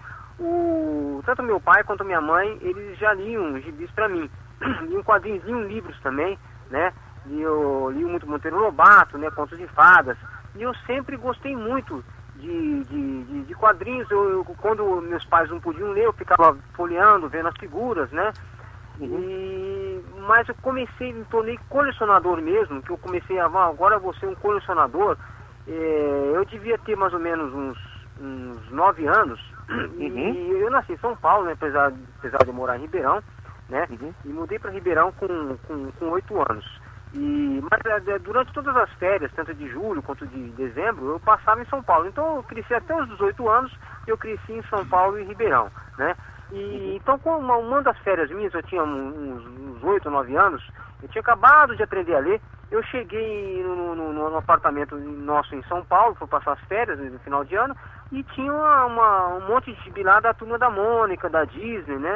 S5: o, tanto meu pai quanto minha mãe, eles já liam gibis pra mim. Liam quadrinhos, liam livros também, né? E eu li muito Monteiro Lobato, né? Contos de fadas. E eu sempre gostei muito de, de, de, de quadrinhos. Eu, eu, quando meus pais não podiam ler, eu ficava folheando, vendo as figuras, né? Uhum. E, mas eu comecei, me tornei colecionador mesmo, que eu comecei a, ah, agora eu vou ser um colecionador. É, eu devia ter mais ou menos uns, uns nove anos. Uhum. E eu nasci em São Paulo, né? apesar, apesar de eu morar em Ribeirão, né? Uhum. E mudei para Ribeirão com, com, com oito anos. E, mas durante todas as férias, tanto de julho quanto de dezembro, eu passava em São Paulo. Então eu cresci até os dezoito anos, eu cresci em São Paulo e Ribeirão, né? E, então, com uma, uma das férias minhas, eu tinha uns oito, nove anos, eu tinha acabado de aprender a ler, eu cheguei no, no, no apartamento nosso em São Paulo, fui passar as férias no final de ano, e tinha uma, uma, um monte de gibi lá da Turma da Mônica, da Disney, né?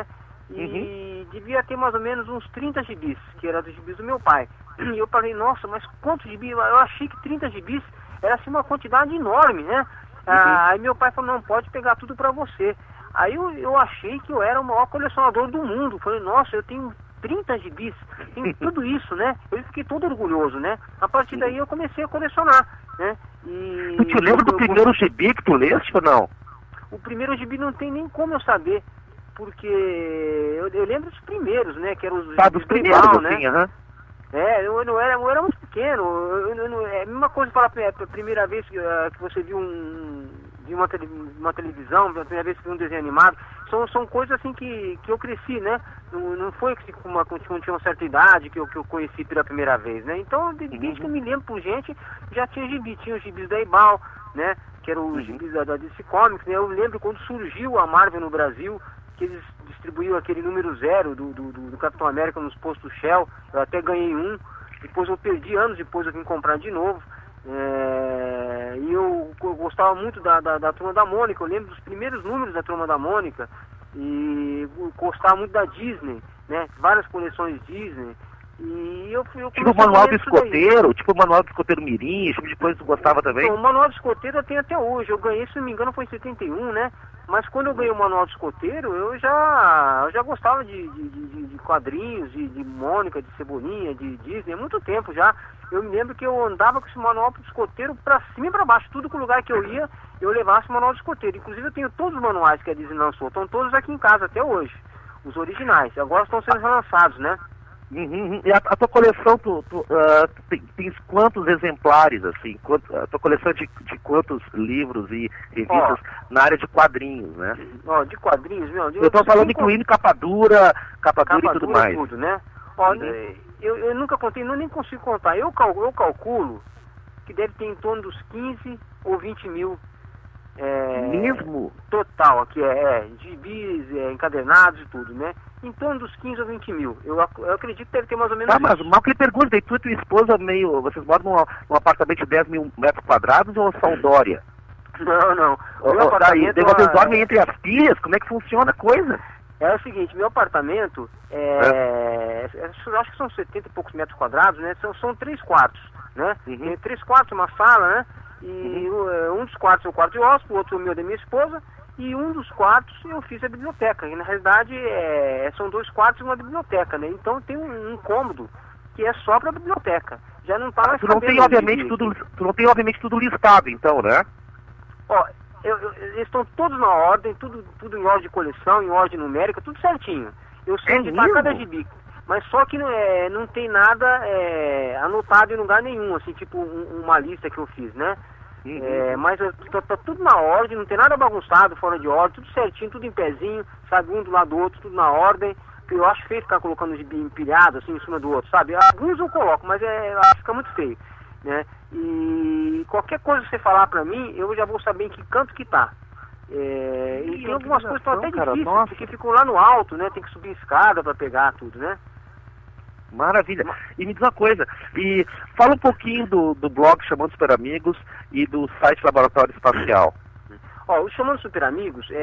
S5: E uhum. devia ter mais ou menos uns trinta gibis, que era dos gibis do meu pai. E eu falei, nossa, mas quantos gibis? Eu achei que trinta gibis era assim uma quantidade enorme, né? Uhum. Ah, aí meu pai falou, não, pode pegar tudo pra você. Aí eu, eu achei que eu era o maior colecionador do mundo. Falei, nossa, eu tenho trinta gibis, tenho tudo isso, né? Eu fiquei todo orgulhoso, né? A partir daí eu comecei a colecionar, né? E
S3: tu te lembra do eu, primeiro gibi que tu leste ou não?
S5: O primeiro gibi não tem nem como eu saber, porque eu, eu lembro dos primeiros, né? Que eram os
S3: ah, dos primeiros,
S5: tribal,
S3: assim,
S5: né?
S3: Uhum.
S5: É, eu não era, eu era muito pequeno. Eu, eu, eu, é a mesma coisa falar a primeira vez que, uh, que você viu um, viu uma, tele, uma televisão, a primeira vez que viu um desenho animado. São, são coisas assim que, que eu cresci, né? Não, não foi que com uma, quando tinha uma certa idade que eu, que eu conheci pela primeira vez, né? Então, desde uhum. que eu me lembro por gente, já tinha gibi, tinha os gibis da Ebal, né? Que eram os uhum. gibis da, da D C Comics, né? Eu lembro quando surgiu a Marvel no Brasil, que eles distribuíram aquele número zero do, do, do Capitão América nos postos Shell. Eu até ganhei um, depois eu perdi, anos depois eu vim comprar de novo. É, e eu, eu gostava muito da, da, da Turma da Mônica, eu lembro dos primeiros números da Turma da Mônica, e eu gostava muito da Disney, né? Várias coleções Disney. E eu fui eu
S3: tipo o manual do escoteiro, tipo o manual do escoteiro mirim, tipo de coisa que tu gostava também?
S5: Então, o manual do escoteiro eu tenho até hoje. Eu ganhei, se não me engano, foi em setenta e um, né? Mas quando eu ganhei o manual do escoteiro, eu já, eu já gostava de, de, de, de quadrinhos, de, de Mônica, de Cebolinha, de Disney, há muito tempo já. Eu me lembro que eu andava com esse manual do escoteiro pra cima e pra baixo. Tudo que lugar que eu ia, eu levava esse manual do escoteiro. Inclusive eu tenho todos os manuais que a Disney lançou. Estão todos aqui em casa até hoje. Os originais. Agora estão sendo relançados, né?
S3: Uhum. E a, a tua coleção, tu, tu, uh, tu tem, tens quantos exemplares, assim? Quanto, a tua coleção de, de quantos livros e revistas oh. na área de quadrinhos, né?
S5: Ó, oh, de quadrinhos, meu? De,
S3: eu tô falando incluindo capa dura, capa dura e tudo mais.
S5: Tudo, né? Ó, eu, eu nunca contei, não nem consigo contar. Eu, cal, eu calculo que deve ter em torno dos quinze ou vinte mil. É,
S3: Mesmo?
S5: Total, aqui é, é gibis, é, encadernados e tudo, né? Em torno dos quinze ou vinte mil. Eu, eu acredito que deve ter mais ou menos.
S3: Tá, mas mal que ele pergunta, e tu e tua esposa meio. Vocês moram num, num apartamento de dez mil metros quadrados ou são Dória?
S5: Não, não.
S3: O meu apartamento. Daí, vocês dormem entre as pias? Como é que funciona a coisa?
S5: É o seguinte, meu apartamento é, é. Eu acho que são setenta e poucos metros quadrados, né? São, são três quartos, né? Uhum. Tem três quartos, uma sala, né? E uhum. um dos quartos é o quarto de hóspede, o outro é o meu da minha esposa, e um dos quartos eu fiz a biblioteca. E na realidade é, são dois quartos e uma biblioteca, né? Então tem um, um cômodo que é só para biblioteca. Já não tá mais.
S3: Tu não tem obviamente tudo, tu não tem obviamente tudo listado, então, né?
S5: Ó, eu, eu, eles estão todos na ordem, tudo, tudo em ordem de coleção, em ordem numérica, tudo certinho. Eu sei onde está cada gibi. Mas só que não, é, não tem nada é, anotado em lugar nenhum, assim, tipo um, uma lista que eu fiz, né? Uhum. É, mas tá, tá tudo na ordem, não tem nada bagunçado, fora de ordem, tudo certinho, tudo em pezinho, sabe? Um do lado do outro, tudo na ordem. Eu acho feio ficar colocando o gibi empilhado, assim, em cima do outro, sabe? Alguns eu coloco, mas é, fica muito feio, né? E qualquer coisa que você falar pra mim, eu já vou saber em que canto que tá. É, e tem algumas coisas que estão até difíceis, cara, porque ficam lá no alto, né? Tem que subir escada pra pegar tudo, né?
S3: Maravilha. E me diz uma coisa, e fala um pouquinho do, do blog Chamando Super Amigos e do site Laboratório Espacial.
S5: Ó, o Chamando Super Amigos, é,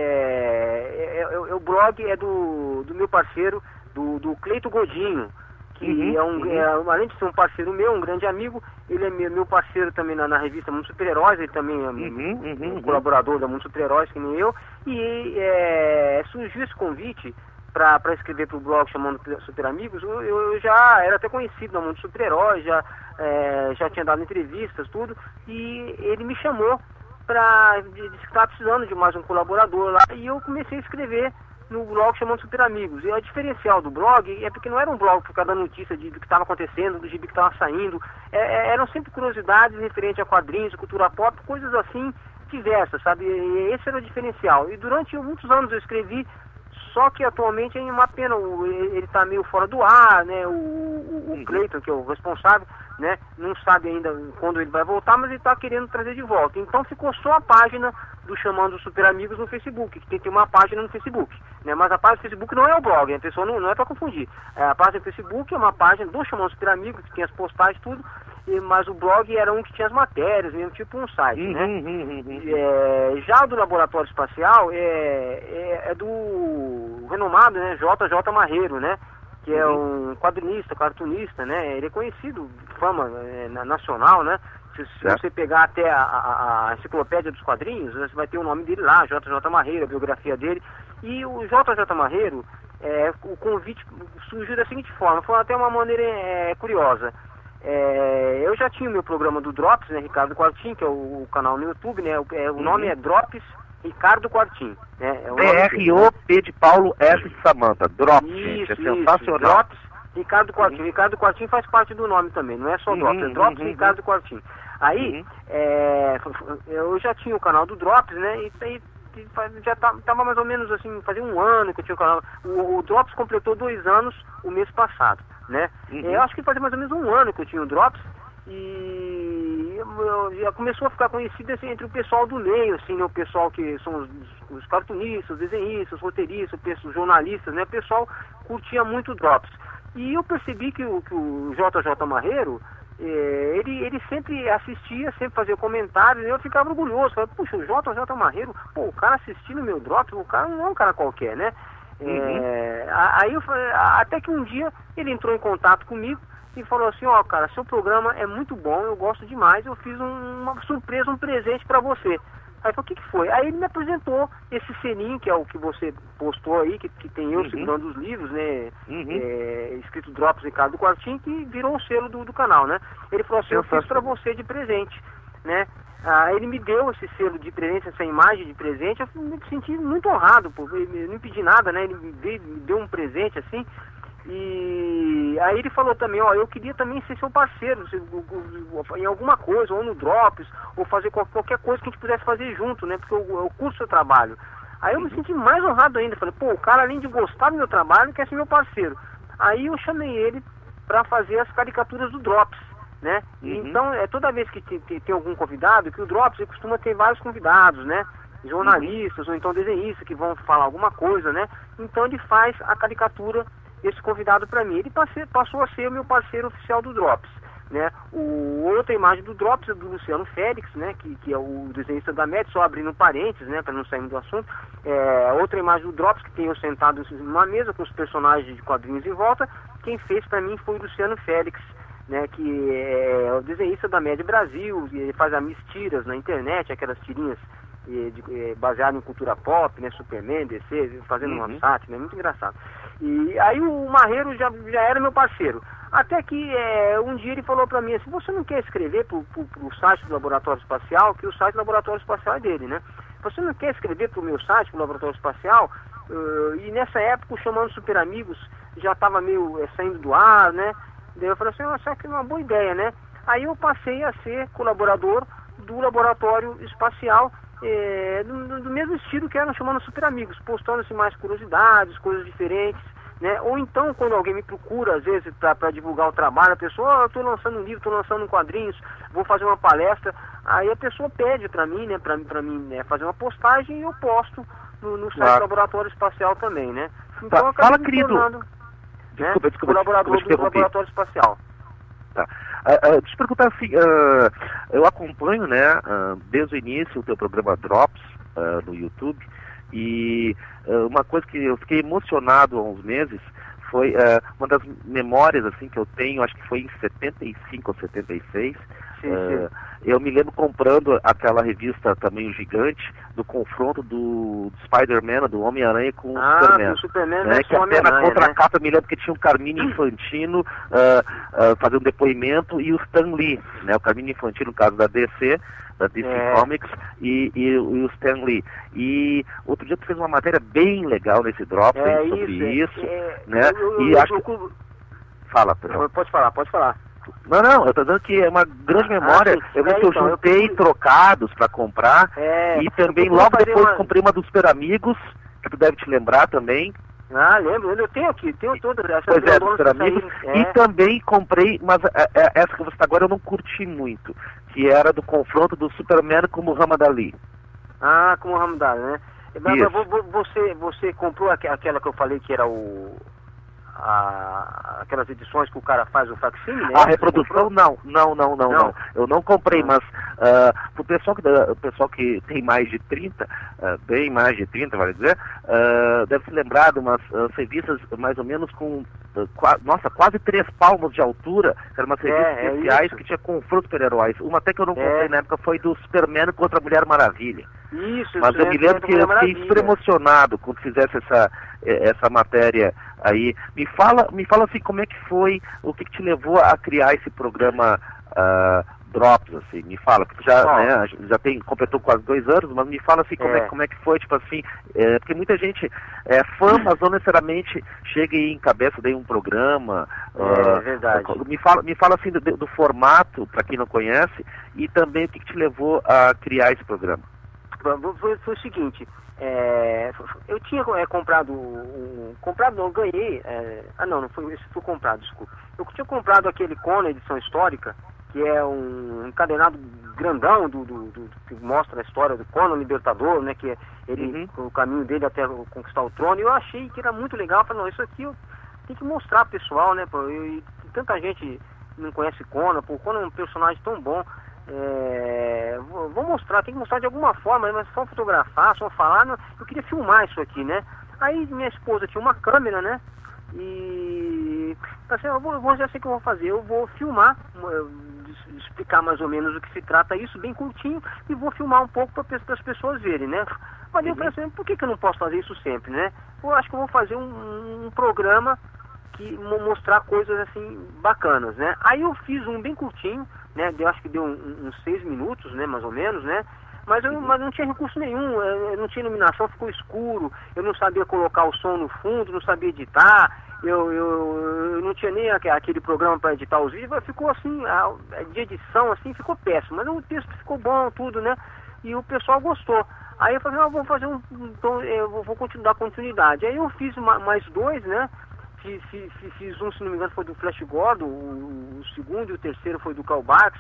S5: é, é, é o blog é do, do meu parceiro, do, do Cleito Godinho, que uhum, é um, uhum. é, além de ser um parceiro meu, um grande amigo, ele é meu, meu parceiro também na, na revista Mundo Super Heróis, ele também é uhum, um uhum, colaborador da Mundo Super Heróis, que nem eu, e é, surgiu esse convite para escrever para o blog Chamando Super Amigos. Eu, eu já era até conhecido no mundo super heróis, já, é, já tinha dado entrevistas, tudo, e ele me chamou para disse que estava precisando de mais um colaborador lá, e eu comecei a escrever no blog Chamando Super Amigos. E o diferencial do blog é porque não era um blog por causa da notícia de, do que estava acontecendo, do gibi que estava saindo, é, é, eram sempre curiosidades referentes a quadrinhos, cultura pop, coisas assim diversas, sabe? E esse era o diferencial. E durante muitos anos eu escrevi. Só que atualmente é uma pena, ele está meio fora do ar, né? O, o, o Cleiton, que é o responsável, né? Não sabe ainda quando ele vai voltar, mas ele está querendo trazer de volta. Então ficou só a página do Chamando Super Amigos no Facebook, que tem que ter uma página no Facebook, né? Mas a página do Facebook não é o blog, a pessoa não, não é para confundir. É, a página do Facebook é uma página do Chamando Super Amigos, que tem as postagens e tudo, e, mas o blog era um que tinha as matérias, mesmo tipo um site, uhum, né? Uhum, uhum. É, já do Laboratório Espacial é, é, é do renomado, né? J J Marreiro, né? Que é uhum. um quadrinista, cartunista, né? Ele é conhecido, fama é, nacional, né? Se, se você pegar até a, a, a enciclopédia dos quadrinhos, você vai ter o nome dele lá, J J Marreiro, a biografia dele. E o J J Marreiro, é, o convite surgiu da seguinte forma, foi até uma maneira é, curiosa. É, eu já tinha o meu programa do Drops, né, Ricardo Quartim, que é o, o canal no YouTube, né, o, é, o uhum. nome é Drops Ricardo Quartim, né, é
S3: D R O P de Paulo, S de Samanta, Drops,
S5: isso,
S3: é sensacional.
S5: Drops Ricardo Quartim, uhum. Ricardo Quartim faz parte do nome também, não é só Drops, uhum, é Drops uhum, Ricardo uhum. Quartim. Aí, uhum. é, eu já tinha o canal do Drops, né, e, e já estava mais ou menos assim, fazia um ano que eu tinha o canal. O, o Drops completou dois anos o mês passado, né? Uhum. Eu acho que fazia mais ou menos um ano que eu tinha o Drops e eu, já começou a ficar conhecido assim, entre o pessoal do meio, assim, né? O pessoal que são os, os cartunistas, os desenhistas, os roteiristas, os jornalistas, né? O pessoal curtia muito o Drops. E eu percebi que o, que o J J Marreiro, É, ele, ele sempre assistia, sempre fazia comentários, e eu ficava orgulhoso, falava, puxa, o J J Marreiro, pô, o cara assistindo meu Drops, o cara não é um cara qualquer, né? Uhum. É, aí eu falei, até que um dia ele entrou em contato comigo e falou assim, ó, cara, seu programa é muito bom, eu gosto demais, eu fiz um, uma surpresa, um presente pra você. Aí eu falei, o que que foi? Aí ele me apresentou esse selinho, que é o que você postou aí, que, que tem eu uhum. segurando os livros, né? Uhum. É, escrito Drops Ricardo Quartim, que virou o selo do, do canal, né? Ele falou assim, eu fiz pra você de presente, né? Aí ele me deu esse selo de presente, essa imagem de presente, eu me senti muito honrado, pô, eu não pedi nada, né? Ele me deu, me deu um presente, assim, e aí ele falou também, ó, eu queria também ser seu parceiro, se, em alguma coisa, ou no Drops, ou fazer qualquer coisa que a gente pudesse fazer junto, né? Porque eu, eu curto o seu trabalho. Aí eu me senti mais honrado ainda, falei, pô, o cara além de gostar do meu trabalho, quer ser meu parceiro. Aí eu chamei ele para fazer as caricaturas do Drops, né?
S3: Uhum.
S5: Então, é toda vez que tem, tem, tem algum convidado, que o Drops ele costuma ter vários convidados, né? Jornalistas, uhum. ou então desenhistas que vão falar alguma coisa, né? Então ele faz a caricatura desse convidado para mim. Ele passe, passou a ser o meu parceiro oficial do Drops, né? O, outra imagem do Drops é do Luciano Félix, né? Que, que é o desenhista da M E D, só abrindo parênteses, né? Para não sair do assunto. É, outra imagem do Drops, que tem eu sentado numa mesa com os personagens de quadrinhos em volta. Quem fez para mim foi o Luciano Félix, né? Que é o desenhista da M E D Brasil. Ele faz as tiras na internet, aquelas tirinhas E, de, é, baseado em cultura pop, né, Superman, D C, fazendo
S3: uhum.
S5: uma sátira, né, muito engraçado. E aí o Marreiro já, já era meu parceiro. Até que é, um dia ele falou pra mim assim, você não quer escrever pro, pro, pro site do Laboratório Espacial, que o site do Laboratório Espacial é dele, né? Você não quer escrever pro meu site, pro Laboratório Espacial? Uh, e nessa época o Chamando Super Amigos já estava meio é, saindo do ar, né? Daí eu falei assim, nossa, que é uma boa ideia, né? Aí eu passei a ser colaborador do Laboratório Espacial, É, do, do mesmo estilo que eram Chamando Super Amigos, postando-se mais curiosidades, coisas diferentes, né? Ou então, quando alguém me procura, às vezes, para divulgar o trabalho, a pessoa, oh, eu estou lançando um livro, estou lançando quadrinhos, vou fazer uma palestra, aí a pessoa pede para mim, né, para mim né, fazer uma postagem e eu posto no, no site
S3: claro.
S5: do Laboratório Espacial também, né? Então,
S3: tá. Fala, querido,
S5: tornando,
S3: desculpa,
S5: né,
S3: desculpa,
S5: colaborador
S3: desculpa,
S5: do Laboratório Espacial.
S3: Tá. Uh, uh, deixa eu perguntar assim, uh, eu acompanho, né, uh, desde o início o teu programa Drops uh, no YouTube, e uh, uma coisa que eu fiquei emocionado há uns meses foi uh, uma das memórias assim que eu tenho, acho que foi em setenta e cinco ou setenta e seis, sim, uh, sim. Eu me lembro comprando aquela revista também, o Gigante, do confronto do, do Spider-Man, do Homem-Aranha com
S5: ah,
S3: o Superman.
S5: O Superman
S3: né, que até na contracapa,
S5: né?
S3: me lembro que tinha o Carmine Infantino uh, uh, fazendo depoimento e o Stan Lee, né, o Carmine Infantino no caso da D C, da D C é. Comics, e, e, e o Stan Lee. E outro dia tu fez uma matéria bem legal nesse Drop
S5: é,
S3: sobre isso,
S5: isso é,
S3: né,
S5: eu, eu,
S3: e
S5: eu,
S3: acho
S5: eu,
S3: que... Fala, perdão.
S5: Pode falar, pode falar.
S3: Não, não, eu estou dizendo que é uma grande memória.
S5: Ah,
S3: eu vi
S5: é,
S3: que eu
S5: então,
S3: juntei
S5: eu...
S3: trocados para comprar,
S5: é,
S3: e também logo depois
S5: uma...
S3: comprei uma dos Super Amigos, que tu deve te lembrar também.
S5: Ah, lembro, eu tenho aqui, tenho todas essas.
S3: Pois é, dos Super Amigos.
S5: É.
S3: E também comprei, mas é, é, essa que você está agora eu não curti muito, que era do confronto do Superman com o Muhammad Ali.
S5: Ah, com o Muhammad Ali, né? Mas você, você comprou aquela que eu falei que era o... A, aquelas edições que o cara faz o facsímile, né?
S3: A reprodução não, não, não, não, não, não. Eu não comprei, ah. mas uh, o pessoal que o pessoal que tem mais de trinta, uh, bem mais de trinta, vale dizer, uh, deve se lembrar de umas uh, revistas mais ou menos com uh, qua, nossa, quase três palmos de altura, eram umas revistas
S5: é,
S3: especiais
S5: é
S3: que tinha confrontos super-heróis. Uma até que eu não comprei
S5: é.
S3: na época foi do Superman contra a Mulher Maravilha.
S5: Isso,
S3: mas eu me lembro que eu fiquei super emocionado quando fizesse essa, essa matéria aí. Me fala, me fala assim, como é que foi, o que, que te levou a criar esse programa uh, Drops, assim, me fala, porque tu já, oh. né, já tem, completou quase dois anos, mas me fala assim, como é, é, como é que foi, tipo assim, é, porque muita gente é fã, mas não necessariamente chega e encabeça daí um programa.
S5: É,
S3: uh,
S5: verdade.
S3: Me fala, me fala assim do, do formato, para quem não conhece, e também o que, que te levou a criar esse programa.
S5: Foi, foi o seguinte, é, eu tinha é, comprado, um, comprado não, ganhei, é, ah não, não foi, isso foi comprado, desculpa. Eu tinha comprado aquele Conan, edição histórica, que é um encadernado grandão do, do, do, que mostra a história do Conan Libertador, né, que é ele, uhum. o caminho dele até conquistar o trono, e eu achei que era muito legal, eu falei, não, isso aqui eu tenho que mostrar pro pessoal, né, pô, e tanta gente não conhece Conan, pô, o Conan é um personagem tão bom. É, vou, vou mostrar, tem que mostrar de alguma forma, mas só fotografar, só falar, não, eu queria filmar isso aqui, né? Aí minha esposa tinha uma câmera, né? E assim, eu, vou, eu vou, já sei o que eu vou fazer, eu vou filmar, eu, explicar mais ou menos o que se trata isso, bem curtinho, e vou filmar um pouco para as pessoas verem, né? Mas uhum. eu falei assim, por que, que eu não posso fazer isso sempre, né? Eu acho que eu vou fazer um, um programa que mostrar coisas assim bacanas, né? Aí eu fiz um bem curtinho, né? Eu acho que deu um, uns seis minutos, né? Mais ou menos, né? Mas eu, mas não tinha recurso nenhum, eu não tinha iluminação, ficou escuro, eu não sabia colocar o som no fundo, não sabia editar, eu, eu, eu não tinha nem aquele programa para editar os vídeos, ficou assim, a, de edição assim, ficou péssimo, mas o texto ficou bom, tudo, né? E o pessoal gostou. Aí eu falei, não, eu vou fazer um, então eu vou continuar a continuidade. Aí eu fiz uma, mais dois, né? fiz, fiz, fiz um, se não me engano, foi do Flash Gordon, o, o segundo e o terceiro foi do Karl Barks.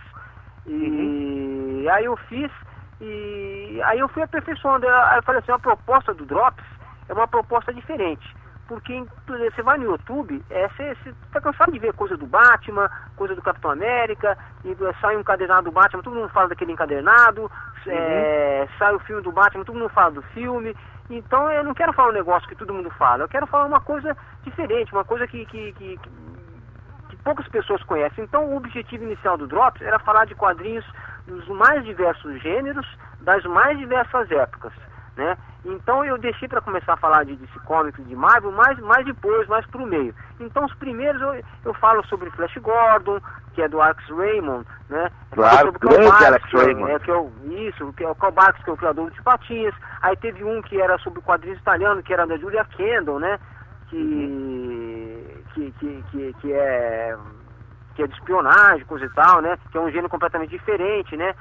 S5: E uhum. aí eu fiz, e aí eu fui aperfeiçoando. Aí eu falei assim, a proposta do Drops é uma proposta diferente. Porque você vai no YouTube, é, você está cansado de ver coisa do Batman, coisa do Capitão América, e sai um encadernado do Batman, todo mundo fala daquele encadernado, uhum. é, sai o filme do Batman, todo mundo fala do filme. Então eu não quero falar um negócio que todo mundo fala, eu quero falar uma coisa diferente, uma coisa que, que, que, que, que poucas pessoas conhecem. Então o objetivo inicial do Drops era falar de quadrinhos dos mais diversos gêneros, das mais diversas épocas, né? Então eu deixei para começar a falar de D C Comics, de Marvel, mais, mais depois, mais pro meio. Então os primeiros eu, eu falo sobre Flash Gordon, que é do Alex Raymond, né?
S3: Claro, grande Alex Raymond.
S5: É, que é o, isso, que é o Karl Barks, que é o criador de Patinhas. Aí teve um que era sobre quadrinhos italianos, que era da Julia Kendall, né? Que, que, que, que, que é que é de espionagem, coisa e tal, né? Que é um gênero completamente diferente, né?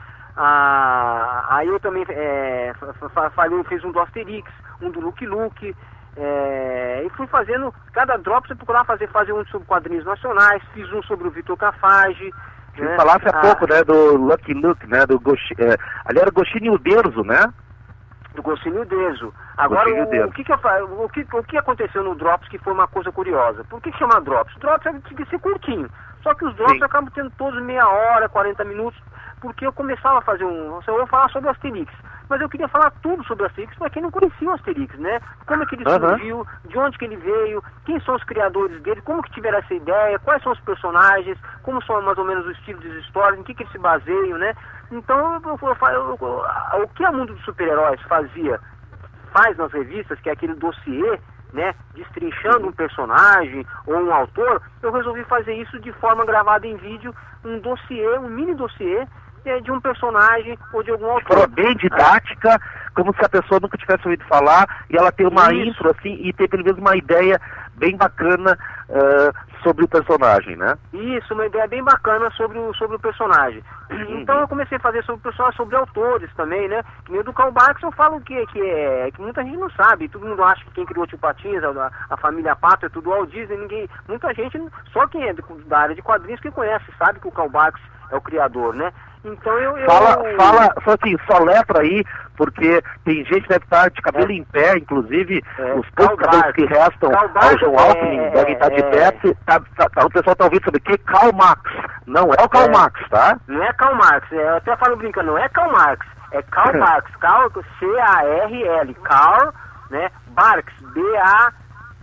S5: Ah, aí eu também é, falei, fiz um do Asterix, um do Lucky Luke, é, e fui fazendo, cada Drops eu procurava fazer, fazer um sobre quadrinhos nacionais, fiz um sobre o Vitor Cafage.
S3: Você né? falasse há ah, pouco, né, do Lucky Luke, né, do Goshi, é, ali era Goscinny Uderzo, né?
S5: Do Goscinny Uderzo. Agora, o, o, que que eu, o, que, o que aconteceu no Drops que foi uma coisa curiosa? Por que que chama Drops? Drops tinha que ser curtinho, só que os Drops Sim. acabam tendo todos meia hora, quarenta minutos, porque eu começava a fazer um... Eu vou falar sobre o Asterix, mas eu queria falar tudo sobre o Asterix para quem não conhecia o Asterix, né? Como é que ele uhum. surgiu, de onde que ele veio, quem são os criadores dele, como que tiveram essa ideia, quais são os personagens, como são mais ou menos o estilo das histórias, em que que eles se baseiam, né? Então, eu, eu, eu, eu, o que a Mundo dos Super-Heróis fazia, faz nas revistas, que é aquele dossiê, né, destrinchando um personagem ou um autor, eu resolvi fazer isso de forma gravada em vídeo, um dossiê, um mini dossiê, de um personagem ou de algum autor.
S3: Foi bem didática, ah. como se a pessoa nunca tivesse ouvido falar, e ela tem uma Isso. intro assim, e tem pelo menos uma ideia bem bacana uh, sobre o personagem, né?
S5: Isso, uma ideia bem bacana sobre o, sobre o personagem. Uhum. Então eu comecei a fazer sobre personagens, sobre autores também, né? Que nem o do Karl Barks eu falo que, que, é, que muita gente não sabe, todo mundo acha que quem criou o Tio Patinhas, a, a família Pato é tudo Walt Disney, ninguém, muita gente, só quem é da área de quadrinhos que conhece, sabe que o Karl Barks é o criador, né? Então eu... eu...
S3: Fala, fala, só assim, só letra aí, porque tem gente que deve estar de cabelo é. em pé, inclusive é. os poucos cabelos que restam ao João Alckmin é, devem estar de é, pé, é. Tá, tá, tá, o pessoal está ouvindo sobre o que? Karl Marx, não é o Karl é. Marx, tá?
S5: Não é Karl Marx, é, eu até falo brincando, não é Karl Marx, é Karl Marx, Karl, C A R L, Karl, né, Barks, B A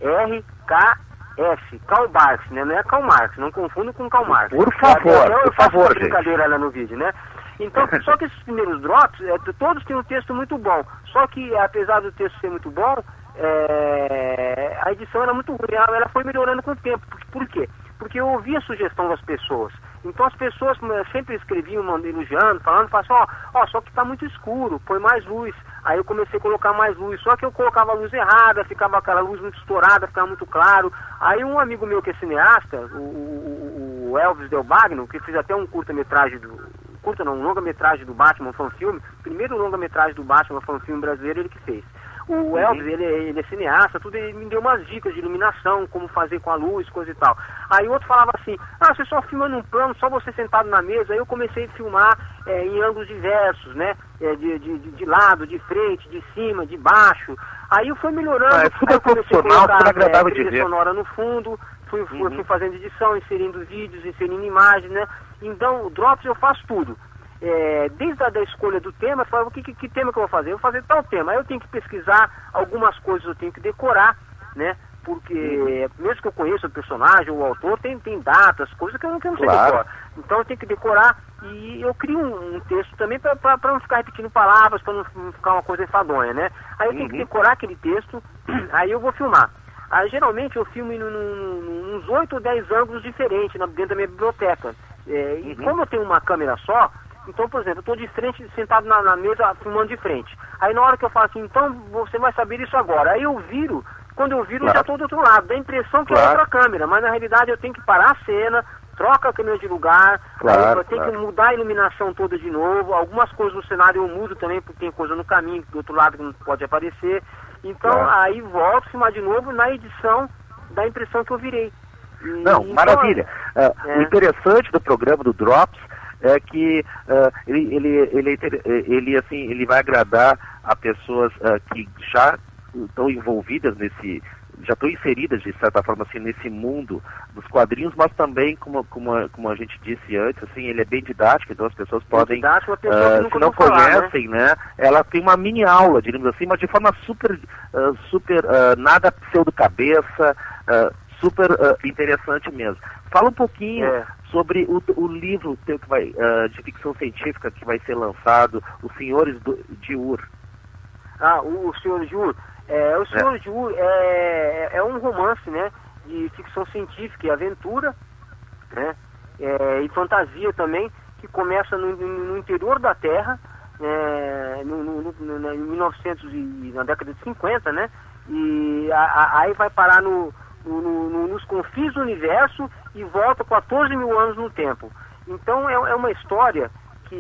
S5: R K S, Karl Barks, né? Não é Karl Marx, não confundo com Karl Marx.
S3: Por favor,
S5: eu, eu, eu
S3: por favor, gente.
S5: Brincadeira lá no vídeo, né? Então, só que esses primeiros drops, é, todos têm um texto muito bom. Só que, apesar do texto ser muito bom, é, a edição era muito ruim. Ela foi melhorando com o tempo. Por, por quê? Porque eu ouvia a sugestão das pessoas. Então as pessoas sempre escreviam, elogiando, falando, falavam assim, ó, ó, só que tá muito escuro, põe mais luz. Aí eu comecei a colocar mais luz, só que eu colocava a luz errada, ficava aquela luz muito estourada, ficava muito claro. Aí um amigo meu que é cineasta, o, o, o Elvis Del Bagno, que fez até um curta-metragem do... curta não, um longa-metragem do Batman, foi um filme, primeiro longa-metragem do Batman foi um filme brasileiro, ele que fez. O Elvis, ele, ele é cineasta, tudo, ele me deu umas dicas de iluminação, como fazer com a luz, coisa e tal. Aí o outro falava assim, ah, você só filma num plano, só você sentado na mesa. Aí eu comecei a filmar é, em ângulos diversos, né? É, de, de, de lado, de frente, de cima, de baixo. Aí eu fui melhorando. Ah,
S3: é super profissional, super agradável de ver.
S5: Trilha sonora no fundo, fui, fui, uhum. fui fazendo edição, inserindo vídeos, inserindo imagens, né? Então, o Drops eu faço tudo. É, desde a da escolha do tema, eu falava, o que, que, que tema que eu vou fazer? Eu vou fazer tal tema. Aí eu tenho que pesquisar, algumas coisas eu tenho que decorar, né? Porque, uhum. mesmo que eu conheça o personagem, o autor, tem, tem datas, coisas que eu não, que eu não sei
S3: claro.
S5: decorar. Então eu tenho que decorar e eu crio um, um texto também para não ficar repetindo palavras, para não, não ficar uma coisa enfadonha, né? Aí eu tenho uhum. que decorar aquele texto, aí eu vou filmar. Aí geralmente eu filmo em uns oito ou dez ângulos diferentes dentro da minha biblioteca. É, e uhum. como eu tenho uma câmera só, então, por exemplo, eu estou de frente, sentado na, na mesa, filmando de frente. Aí na hora que eu falo assim, então você vai saber isso agora. Aí eu viro, quando eu viro, claro. eu já estou do outro lado. Dá a impressão que claro. é outra câmera, mas na realidade eu tenho que parar a cena, troca a câmera de lugar,
S3: claro,
S5: aí eu tenho
S3: claro.
S5: que mudar a iluminação toda de novo. Algumas coisas no cenário eu mudo também, porque tem coisa no caminho, do outro lado que não pode aparecer. Então, claro. aí volto, filmar de novo, na edição dá a impressão que eu virei. E,
S3: Não,
S5: então,
S3: maravilha. Uh,
S5: é.
S3: O interessante do programa do Drops é que uh, ele, ele, ele, ele, assim, ele vai agradar a pessoas uh, que já estão envolvidas nesse, já estão inseridas de certa forma assim nesse mundo dos quadrinhos, mas também, como, como, a, como a gente disse antes, assim, ele é bem didático, então as pessoas podem,
S5: didático,
S3: uh, se não conhecem, falar, né? né, ela tem uma mini aula, diríamos assim, mas de forma super, uh, super uh, nada pseudo-cabeça, uh, super uh, interessante mesmo. Fala um pouquinho é. sobre o, o livro teu que vai, uh, de ficção científica que vai ser lançado, Os Senhores do, de Ur.
S5: Ah, o, o Senhores de Ur. É, o Senhores é. de Ur é, é um romance, né, de ficção científica e aventura, né, é, e fantasia também, que começa no, no interior da Terra, é, no, no, no, em mil e novecentos e na década de cinquenta, né, e a, a, aí vai parar no No, no, nos confins do universo e volta quatorze mil anos no tempo. Então é, é uma história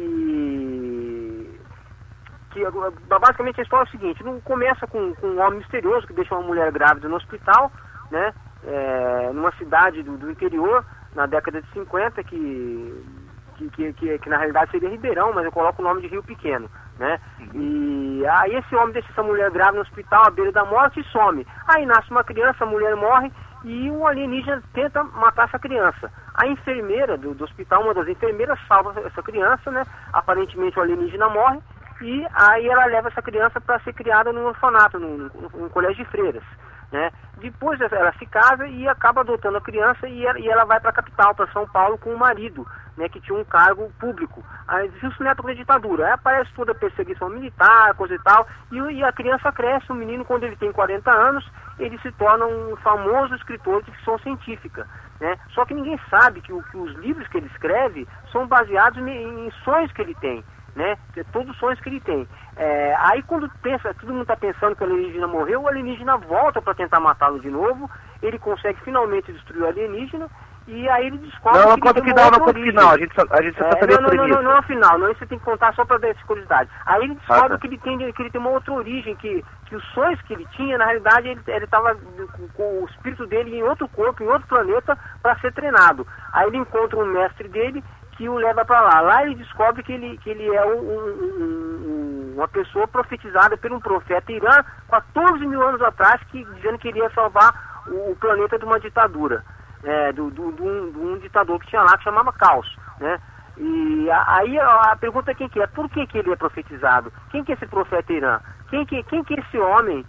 S5: que, que basicamente a história é o seguinte: não começa com, com um homem misterioso que deixa uma mulher grávida no hospital, né, é, numa cidade do, do interior na década de cinquenta, que, que, que, que, que na realidade seria Ribeirão, mas eu coloco o nome de Rio Pequeno, né? E aí esse homem deixa essa mulher grávida no hospital à beira da morte e some. Aí nasce uma criança, a mulher morre e um alienígena tenta matar essa criança. A enfermeira do, do hospital, uma das enfermeiras, salva essa criança, né? Aparentemente o alienígena morre e aí ela leva essa criança para ser criada num orfanato, num, num, num colégio de freiras, né? Depois ela se casa e acaba adotando a criança e ela, e ela vai para a capital, para São Paulo, com o marido, né, que tinha um cargo público. Aí, justo na época da ditadura, aí aparece toda a perseguição militar, coisa e tal, e, e a criança cresce, o menino, quando ele tem quarenta anos, ele se torna um famoso escritor de ficção científica, né? Só que ninguém sabe que, o, que os livros que ele escreve são baseados em, em sonhos que ele tem, né? Todos os sonhos que ele tem. É, aí quando pensa, todo mundo está pensando que o alienígena morreu, o alienígena volta para tentar matá-lo de novo, ele consegue finalmente destruir o alienígena, e aí ele descobre
S3: não,
S5: que
S3: não conta o final, não conta o final, a gente só, a gente só
S5: é,
S3: tá sabendo
S5: não, não,
S3: por
S5: não,
S3: isso.
S5: não é o final, não, isso você tem que contar só para dar essa curiosidade. Aí ele descobre
S3: ah, tá.
S5: que, ele tem, que ele tem uma outra origem, que, que os sonhos que ele tinha, na realidade, ele estava com, com o espírito dele em outro corpo, em outro planeta, para ser treinado. Aí ele encontra um mestre dele, que o leva para lá. Lá ele descobre que ele, que ele é um, um, um, uma pessoa profetizada por um profeta Irã, quatorze mil anos atrás, que, dizendo que iria salvar o, o planeta de uma ditadura. É, do, do, do, um, do um ditador que tinha lá, que chamava Caos, né? E a, aí a, a pergunta é quem que é, por que que ele é profetizado? Quem que é esse profeta Irã? Quem que, quem que é esse homem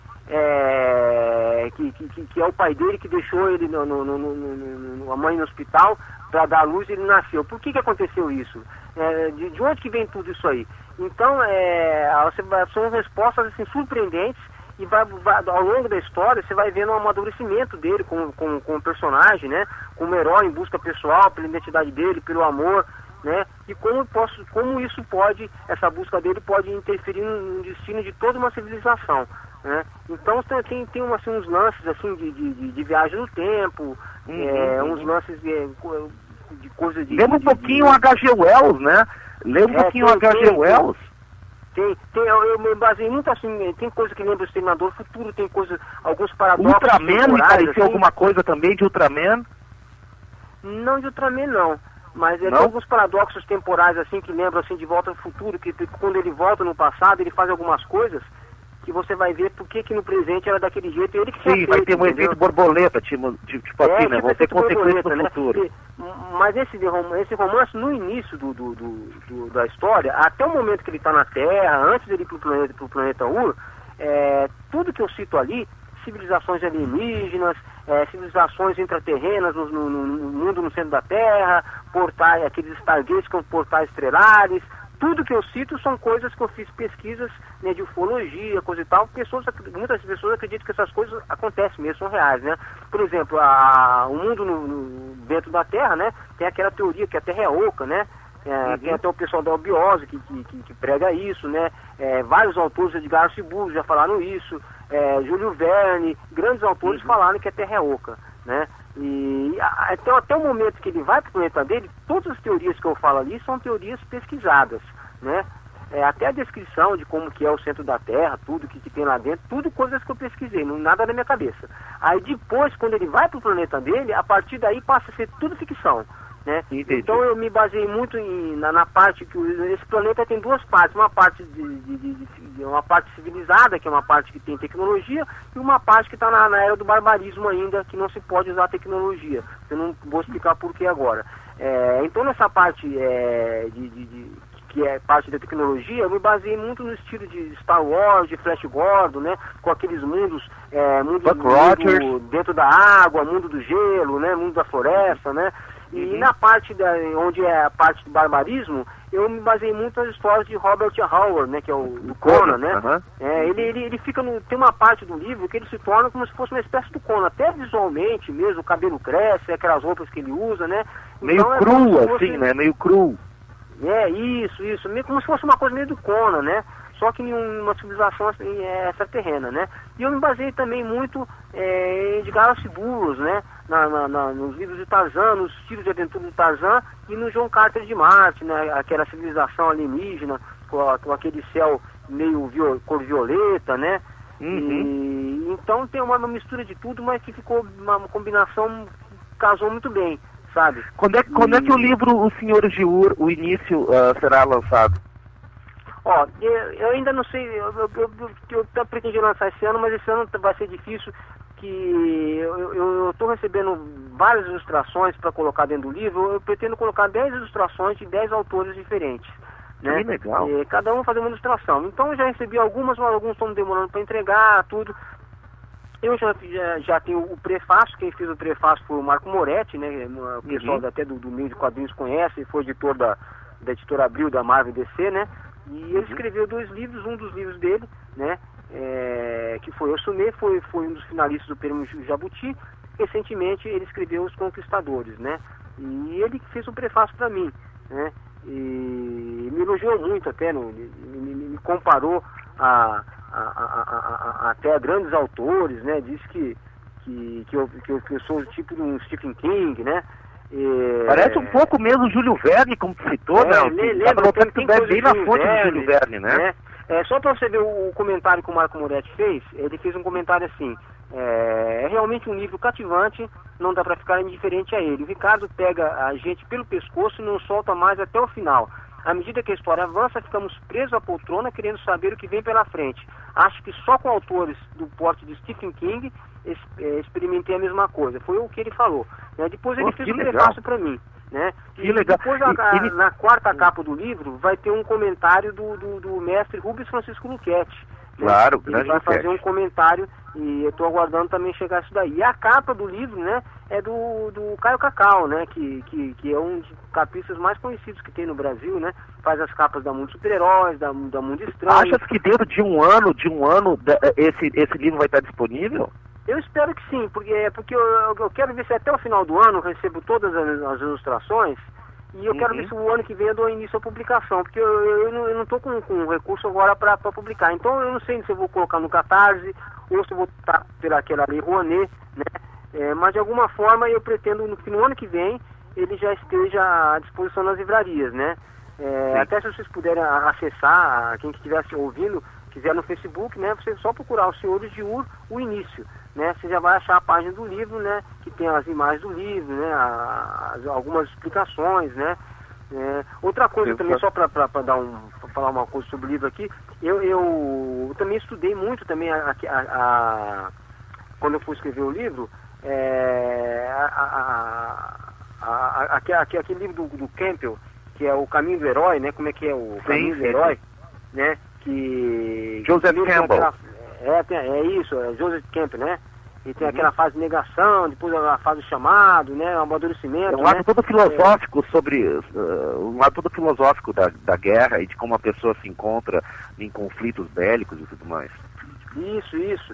S5: é, que, que, que é o pai dele, que deixou ele, no, no, no, no, no, a mãe no hospital para dar luz e ele nasceu? Por que que aconteceu isso? É, de, de onde que vem tudo isso aí? Então, é, você, são respostas assim, surpreendentes. E vai, vai, ao longo da história, você vai vendo o amadurecimento dele como, como, como personagem, né? Como herói em busca pessoal, pela identidade dele, pelo amor, né? E como, posso, como isso pode, essa busca dele pode interferir no destino de toda uma civilização, né? Então tem, tem uma, assim, uns lances assim, de, de, de viagem no tempo, uhum, é, uns lances de, de coisa de...
S3: Lembra um pouquinho o H G Wells, né? Lembra um é, pouquinho o H G Wells?
S5: Tem, tem, eu, eu me baseei muito assim, tem coisa que lembra o Exterminador Futuro, tem coisa, alguns paradoxos.
S3: Ultraman, me pareceu
S5: assim.
S3: Alguma coisa também de Ultraman?
S5: Não de Ultraman, não. Mas é, tem alguns paradoxos temporais assim, que lembram assim, de Volta ao Futuro, que, que quando ele volta no passado, ele faz algumas coisas que você vai ver por que no presente era daquele jeito. Ele que
S3: Sim,
S5: feito,
S3: vai ter um
S5: entendeu?
S3: efeito borboleta, tipo, tipo
S5: é,
S3: assim, né?
S5: Tipo
S3: Vão ter consequências no
S5: né?
S3: futuro.
S5: E, mas esse, esse romance, no início do, do, do, do, da história, até o momento que ele está na Terra, antes dele ir para o planeta, pro planeta Ur, é, tudo que eu cito ali, civilizações alienígenas, é, civilizações intraterrenas no, no, no mundo no centro da Terra, portais, aqueles Stargates com portais estrelares, tudo que eu cito são coisas que eu fiz pesquisas, né, de ufologia, coisa e tal. Pessoas, muitas pessoas acreditam que essas coisas acontecem mesmo, são reais, né? Por exemplo, a, o mundo no, no, dentro da Terra, né, tem aquela teoria que a Terra é oca, né? É, uhum. Tem até o pessoal da Obiose que, que, que, que prega isso, né? É, vários autores, Edgar Arcibulo já falaram isso, é, Júlio Verne, grandes autores uhum. falaram que a Terra é oca, né? E então, até o momento que ele vai para o planeta dele, todas as teorias que eu falo ali são teorias pesquisadas, né? é, até a descrição de como que é o centro da Terra, tudo que, que tem lá dentro, tudo coisas que eu pesquisei, não nada na minha cabeça. Aí depois, quando ele vai para o planeta dele, a partir daí passa a ser tudo ficção. Né? Então eu me baseei muito em, na, na parte que o, esse planeta tem duas partes, uma parte de, de, de, de uma parte civilizada, que é uma parte que tem tecnologia, e uma parte que está na, na era do barbarismo ainda, que não se pode usar tecnologia. Eu não vou explicar por que agora. É, então nessa parte é, de, de, de, que é parte da tecnologia, eu me baseei muito no estilo de Star Wars, de Flash Gordon, né? Com aqueles mundos, é, mundo, mundo dentro da água, mundo do gelo, né? Mundo da floresta, né? E uhum. na parte da, onde é a parte do barbarismo, eu me baseei muito nas histórias de Robert Howard, né, que é o do Conan, né? Uhum. É, ele, ele, ele fica no, tem uma parte do livro que ele se torna como se fosse uma espécie do Conan, até visualmente mesmo, o cabelo cresce, aquelas roupas que ele usa, né?
S3: Meio
S5: então,
S3: cru,
S5: é fosse,
S3: assim, né? Meio cru.
S5: É, isso, isso, meio como se fosse uma coisa meio do Conan, né? Só que em uma civilização assim, é, extraterrena, né? E eu me baseei também muito é, em Galaxy Burros, né? Na, na, na, nos livros de Tarzan, nos estilos de aventura do Tarzan e no John Carter de Marte, né? Aquela civilização alienígena com, a, com aquele céu meio viol, cor violeta, né? Uhum. E, então tem uma, uma mistura de tudo, mas que ficou uma, uma combinação que casou muito bem, sabe?
S3: Quando é, quando e... é que o livro O Senhor de Ur, o início, uh, será lançado?
S5: Ó, eu, eu ainda não sei, eu, eu, eu, eu, eu pretendi lançar esse ano, mas esse ano vai ser difícil, que eu estou recebendo várias ilustrações para colocar dentro do livro. Eu pretendo colocar dez ilustrações de dez autores diferentes, né?
S3: Que legal.
S5: E, cada um fazer uma ilustração. Então eu já recebi algumas, mas alguns estão demorando para entregar, tudo. Eu já, já, já tenho o prefácio, quem fez o prefácio foi o Marco Moretti, né? O pessoal uhum. até do, do meio de quadrinhos conhece, foi editor da, da editora Abril, da Marvel D C, né? E ele uhum. escreveu dois livros, um dos livros dele, né? É, que foi Oxumê, foi, foi um dos finalistas do Prêmio Jabuti. Recentemente ele escreveu Os Conquistadores, né? E ele fez um prefácio para mim, né? E me elogiou muito até, no, me, me, me comparou a, a, a, a, a, até a grandes autores, né? Disse que, que, que, eu, que, eu, que eu sou o tipo de um Stephen King, né?
S3: É... Parece um pouco mesmo o Júlio Verne, como tu citou,
S5: é,
S3: né?
S5: Lembra,
S3: que tu bebe bem na fonte do Júlio Verne, né?
S5: né? É, só para você ver o comentário que o Marco Moretti fez, ele fez um comentário assim, é, é realmente um livro cativante, não dá para ficar indiferente a ele. O Ricardo pega a gente pelo pescoço e não solta mais até o final. À medida que a história avança, ficamos presos à poltrona querendo saber o que vem pela frente. Acho que só com autores do porte de Stephen King es, é, experimentei a mesma coisa. Foi o que ele falou. Né? Depois ele Pô, fez um prefácio para mim. Né?
S3: Que e legal.
S5: Depois, a, a, na quarta capa do livro, vai ter um comentário do, do, do mestre Rubens Francisco Luquete.
S3: Claro,
S5: né? Ele vai fazer um comentário e eu estou aguardando também chegar isso daí. E a capa do livro, né, é do, do Caio Cacau, né, que, que, que é um dos capistas mais conhecidos que tem no Brasil, né? Faz as capas da Mundo Super-Heróis, da, da Mundo Estranho.
S3: Achas que dentro de um ano, de um ano, esse, esse livro vai estar disponível?
S5: Eu espero que sim, porque, porque eu, eu quero ver se até o final do ano eu recebo todas as, as ilustrações e eu uhum. quero ver se o ano que vem eu dou início à publicação, porque eu, eu, eu não estou com, com recurso agora para publicar. Então eu não sei se eu vou colocar no Catarse ou se eu vou estar pela aquela lei Rouanet, né? É, mas de alguma forma eu pretendo no, que no ano que vem ele já esteja à disposição nas livrarias, né? É, até se vocês puderem acessar, quem que estivesse ouvindo, quiser no Facebook, né? Você só procurar Os Senhores de Ur, o início, né? Você já vai achar a página do livro, né? Que tem as imagens do livro, né? As, algumas explicações, né? É, outra coisa também, só para dar um, pra falar uma coisa sobre o livro aqui, eu, eu, eu também estudei muito também a, a, a, quando eu fui escrever o livro, é, a, a, a, a, aquele livro do, do Campbell, que é O Caminho do Herói, né? Como é que é o
S3: sim,
S5: Caminho
S3: sim,
S5: do Herói,
S3: sim.
S5: né? Que
S3: Joseph
S5: que
S3: Campbell.
S5: Aquela, é, tem, é isso, é Joseph Campbell, né? E tem uhum. aquela fase de negação, depois a fase do chamado, né? O amadurecimento.
S3: É um lado
S5: né?
S3: todo filosófico é... sobre uh, um lado todo filosófico da, da guerra e de como a pessoa se encontra em conflitos bélicos e tudo mais.
S5: Isso, isso.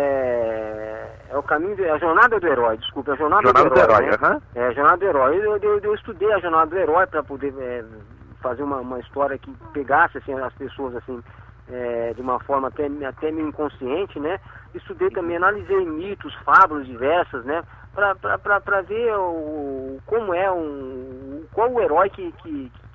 S5: É, é o caminho, de, é a jornada do herói, desculpa, a jornada,
S3: jornada
S5: do herói.
S3: Do herói
S5: né?
S3: uhum.
S5: É a jornada do herói. Eu, eu, eu estudei a jornada do herói para poder é, fazer uma, uma história que pegasse assim, as pessoas assim, é, de uma forma até, até meio inconsciente, né? Estudei também, analisei mitos, fábulas diversas, né? Para ver o, como é um, qual o herói que, que,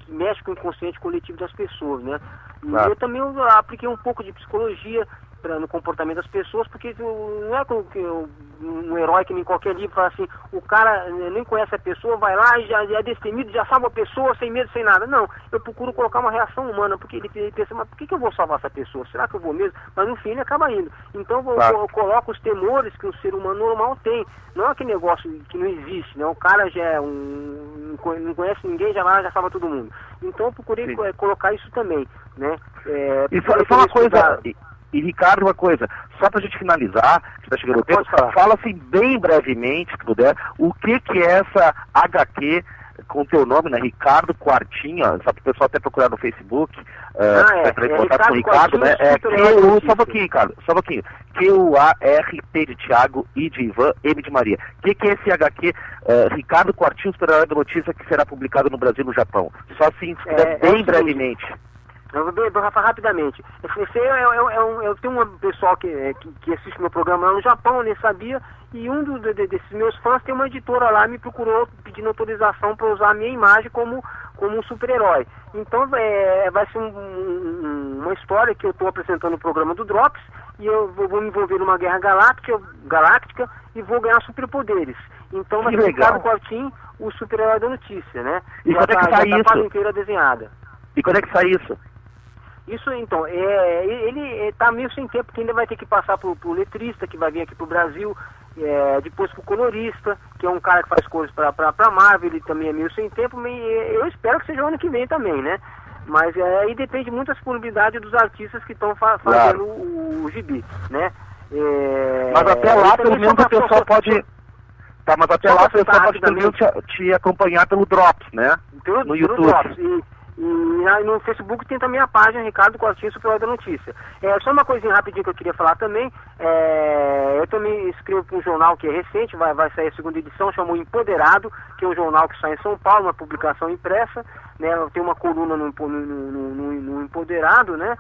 S5: mexe com o inconsciente coletivo das pessoas, né? E
S3: Claro.
S5: eu também eu apliquei um pouco de psicologia pra, no comportamento das pessoas, porque eu, não é que eu- que eu- um herói que nem qualquer livro fala assim, o cara eh, nem conhece a pessoa, vai lá e já, já é destemido, já salva a pessoa sem medo, sem nada. Não, eu procuro colocar uma reação humana, porque ele, ele pensa, mas por que, que eu vou salvar essa pessoa? Será que eu vou mesmo? Mas no fim ele acaba indo. Então eu,
S3: Claro.
S5: eu coloco os temores que o ser humano normal tem. Não é aquele negócio que não existe, né? O cara já é um, não conhe- não conhece ninguém, já vai lá, já salva todo mundo. Então eu procurei
S3: Sim.
S5: co- colocar isso também, né? É,
S3: E só,
S5: procurei
S3: só uma
S5: estudar-
S3: coisa, e, e, Ricardo, uma coisa, só pra gente finalizar, que está chegando o tempo,
S5: Pode falar.
S3: fala assim bem brevemente, se puder, o que que é essa H Q com teu nome, né, Ricardo Quartinho, ó, só para o pessoal até procurar no Facebook, uh,
S5: Ah, é,
S3: entrar em
S5: é
S3: contato com o
S5: Ricardo
S3: Ricardo, né,
S5: Quartinho,
S3: é
S5: Super
S3: Q
S5: Herói
S3: U,
S5: Notícia.
S3: só um pouquinho, Ricardo, só um pouquinho, Q U A R T de Thiago, I de Ivan, M de Maria. O que que é esse H Q, uh, Ricardo Quartinho, Super-Herói da Notícia, que será publicado no Brasil e no Japão? Só assim, se puder,
S5: É, é o
S3: bem
S5: seguinte,
S3: brevemente.
S5: Eu vou bem, Rafa, rapidamente. Esse é, é, é um, eu tenho um pessoal que, é, que, que assiste meu programa lá no Japão, eu nem sabia, e um do, de, desses meus fãs tem uma editora lá, me procurou pedindo autorização para usar a minha imagem como, como um super-herói. Então é, vai ser um, um, uma história que eu estou apresentando no programa do Drops, e eu vou, vou me envolver numa guerra galáctica, galáctica e vou ganhar superpoderes. Então vai
S3: Que
S5: ser
S3: legal.
S5: Ricardo Quartinho, o super-herói da notícia, né?
S3: E
S5: já
S3: quando é que
S5: tá,
S3: sai
S5: já tá
S3: isso?
S5: quase inteira desenhada.
S3: E quando é que sai isso?
S5: Isso, então, é, ele está meio sem tempo, porque ainda vai ter que passar pro, pro letrista, que vai vir aqui pro Brasil, é, depois pro colorista, que é um cara que faz cores para a Marvel, ele também é meio sem tempo, mas eu espero que seja o ano que vem também, né? Mas é, aí depende muito da disponibilidade dos artistas que estão fa fazendo
S3: Claro.
S5: o, o gibi, né? É,
S3: Mas até
S5: eu
S3: lá,
S5: também
S3: pelo
S5: sou
S3: menos, o
S5: pra-
S3: pessoal
S5: sou-
S3: pode...
S5: sou-
S3: Tá, mas até
S5: Só
S3: lá o
S5: pra
S3: pessoal
S5: citar
S3: pode também te, te acompanhar pelo Drops, né?
S5: Pelo,
S3: No
S5: pelo
S3: YouTube.
S5: Drops. E, e aí no Facebook tem também a página Ricardo Quartinho, Super-Herói da Notícia. É, só uma coisinha rapidinho que eu queria falar também. É, eu também escrevo para um jornal que é recente, vai, vai sair a segunda edição, chamou Empoderado, que é um jornal que sai em São Paulo, uma publicação impressa. Né, tem uma coluna no, no, no, no, no Empoderado, né?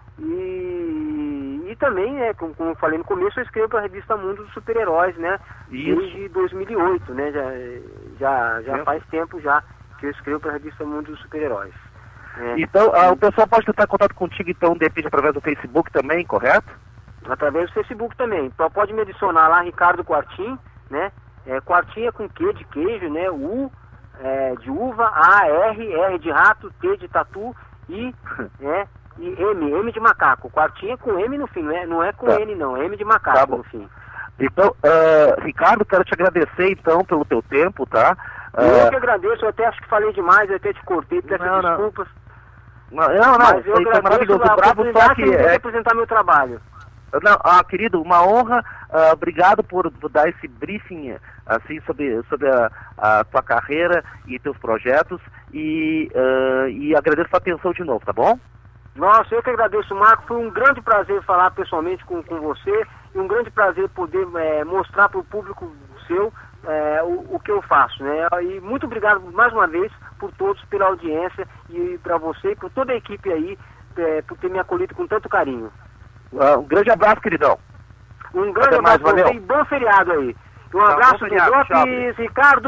S5: E, e também, né, como, como eu falei no começo, eu escrevo para a revista Mundo dos Super-Heróis, né?
S3: Isso.
S5: Desde dois mil e oito, né? Já, já, já
S3: Isso.
S5: faz tempo já que eu escrevo para a revista Mundo dos Super-Heróis. É,
S3: Então, ah, o pessoal pode tentar contato contigo, então, de repente, através do Facebook também, correto?
S5: através do Facebook também. Então pode me adicionar lá, Ricardo Quartim, né? É, Quartim é com Q de queijo, né? U é, de uva, A, R, R de rato, T de tatu, I, né? E M, M de macaco. Quartim é com M no fim, não é, não é com
S3: Tá.
S5: N não, é M de macaco
S3: Tá bom.
S5: no fim.
S3: Então, ah, Ricardo, quero te agradecer, então, pelo teu tempo, tá?
S5: Eu
S3: Ah,
S5: que agradeço, eu até acho que falei demais, eu até te cortei, peço
S3: Não, não.
S5: desculpas.
S3: não, não, não,
S5: Mas eu
S3: foi, foi
S5: agradeço
S3: maravilhoso.
S5: a
S3: O brabo só
S5: oportunidade
S3: que...
S5: de
S3: É,
S5: representar meu trabalho.
S3: não, ah, querido, uma honra, ah, obrigado por, por dar esse briefing, assim, sobre, sobre a, a tua carreira e teus projetos, e, ah, e agradeço a tua atenção de novo, tá bom?
S5: Nossa, eu que agradeço, Marco. Foi um grande prazer falar pessoalmente com, com você e um grande prazer poder é, mostrar para o público seu é, o, o que eu faço, né? E muito obrigado mais uma vez por todos, pela audiência e para você e por toda a equipe aí é, por ter me acolhido com tanto carinho.
S3: Ah, um grande abraço, queridão.
S5: Um grande
S3: Até mais,
S5: abraço para
S3: valeu.
S5: você e bom feriado aí. Um
S3: Tá,
S5: abraço
S3: bom
S5: do
S3: feriado, tchau.
S5: Drops, Ricardo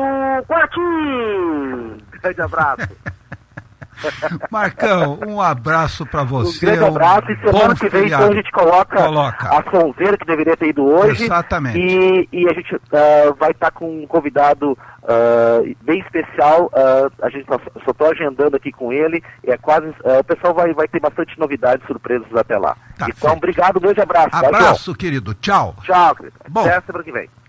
S5: Quartim.
S3: Grande abraço.
S2: Marcão, um abraço para
S3: Um
S2: você.
S3: grande abraço, e semana
S2: bom
S3: que vem
S2: feriado.
S3: então a gente coloca,
S2: Coloca.
S3: a Sonzeira, que deveria ter ido hoje.
S2: Exatamente.
S3: E, e a gente ah, vai estar com um convidado ah, bem especial. ah, a gente só estou agendando aqui com ele. É quase, ah, o pessoal vai, vai ter bastante novidades, surpresas até lá.
S2: Tá
S3: então,
S2: certo.
S3: obrigado, um grande abraço. Tá, João?
S2: Abraço, querido. Tchau.
S3: Tchau, querido.
S2: Bom.
S3: Até semana que vem.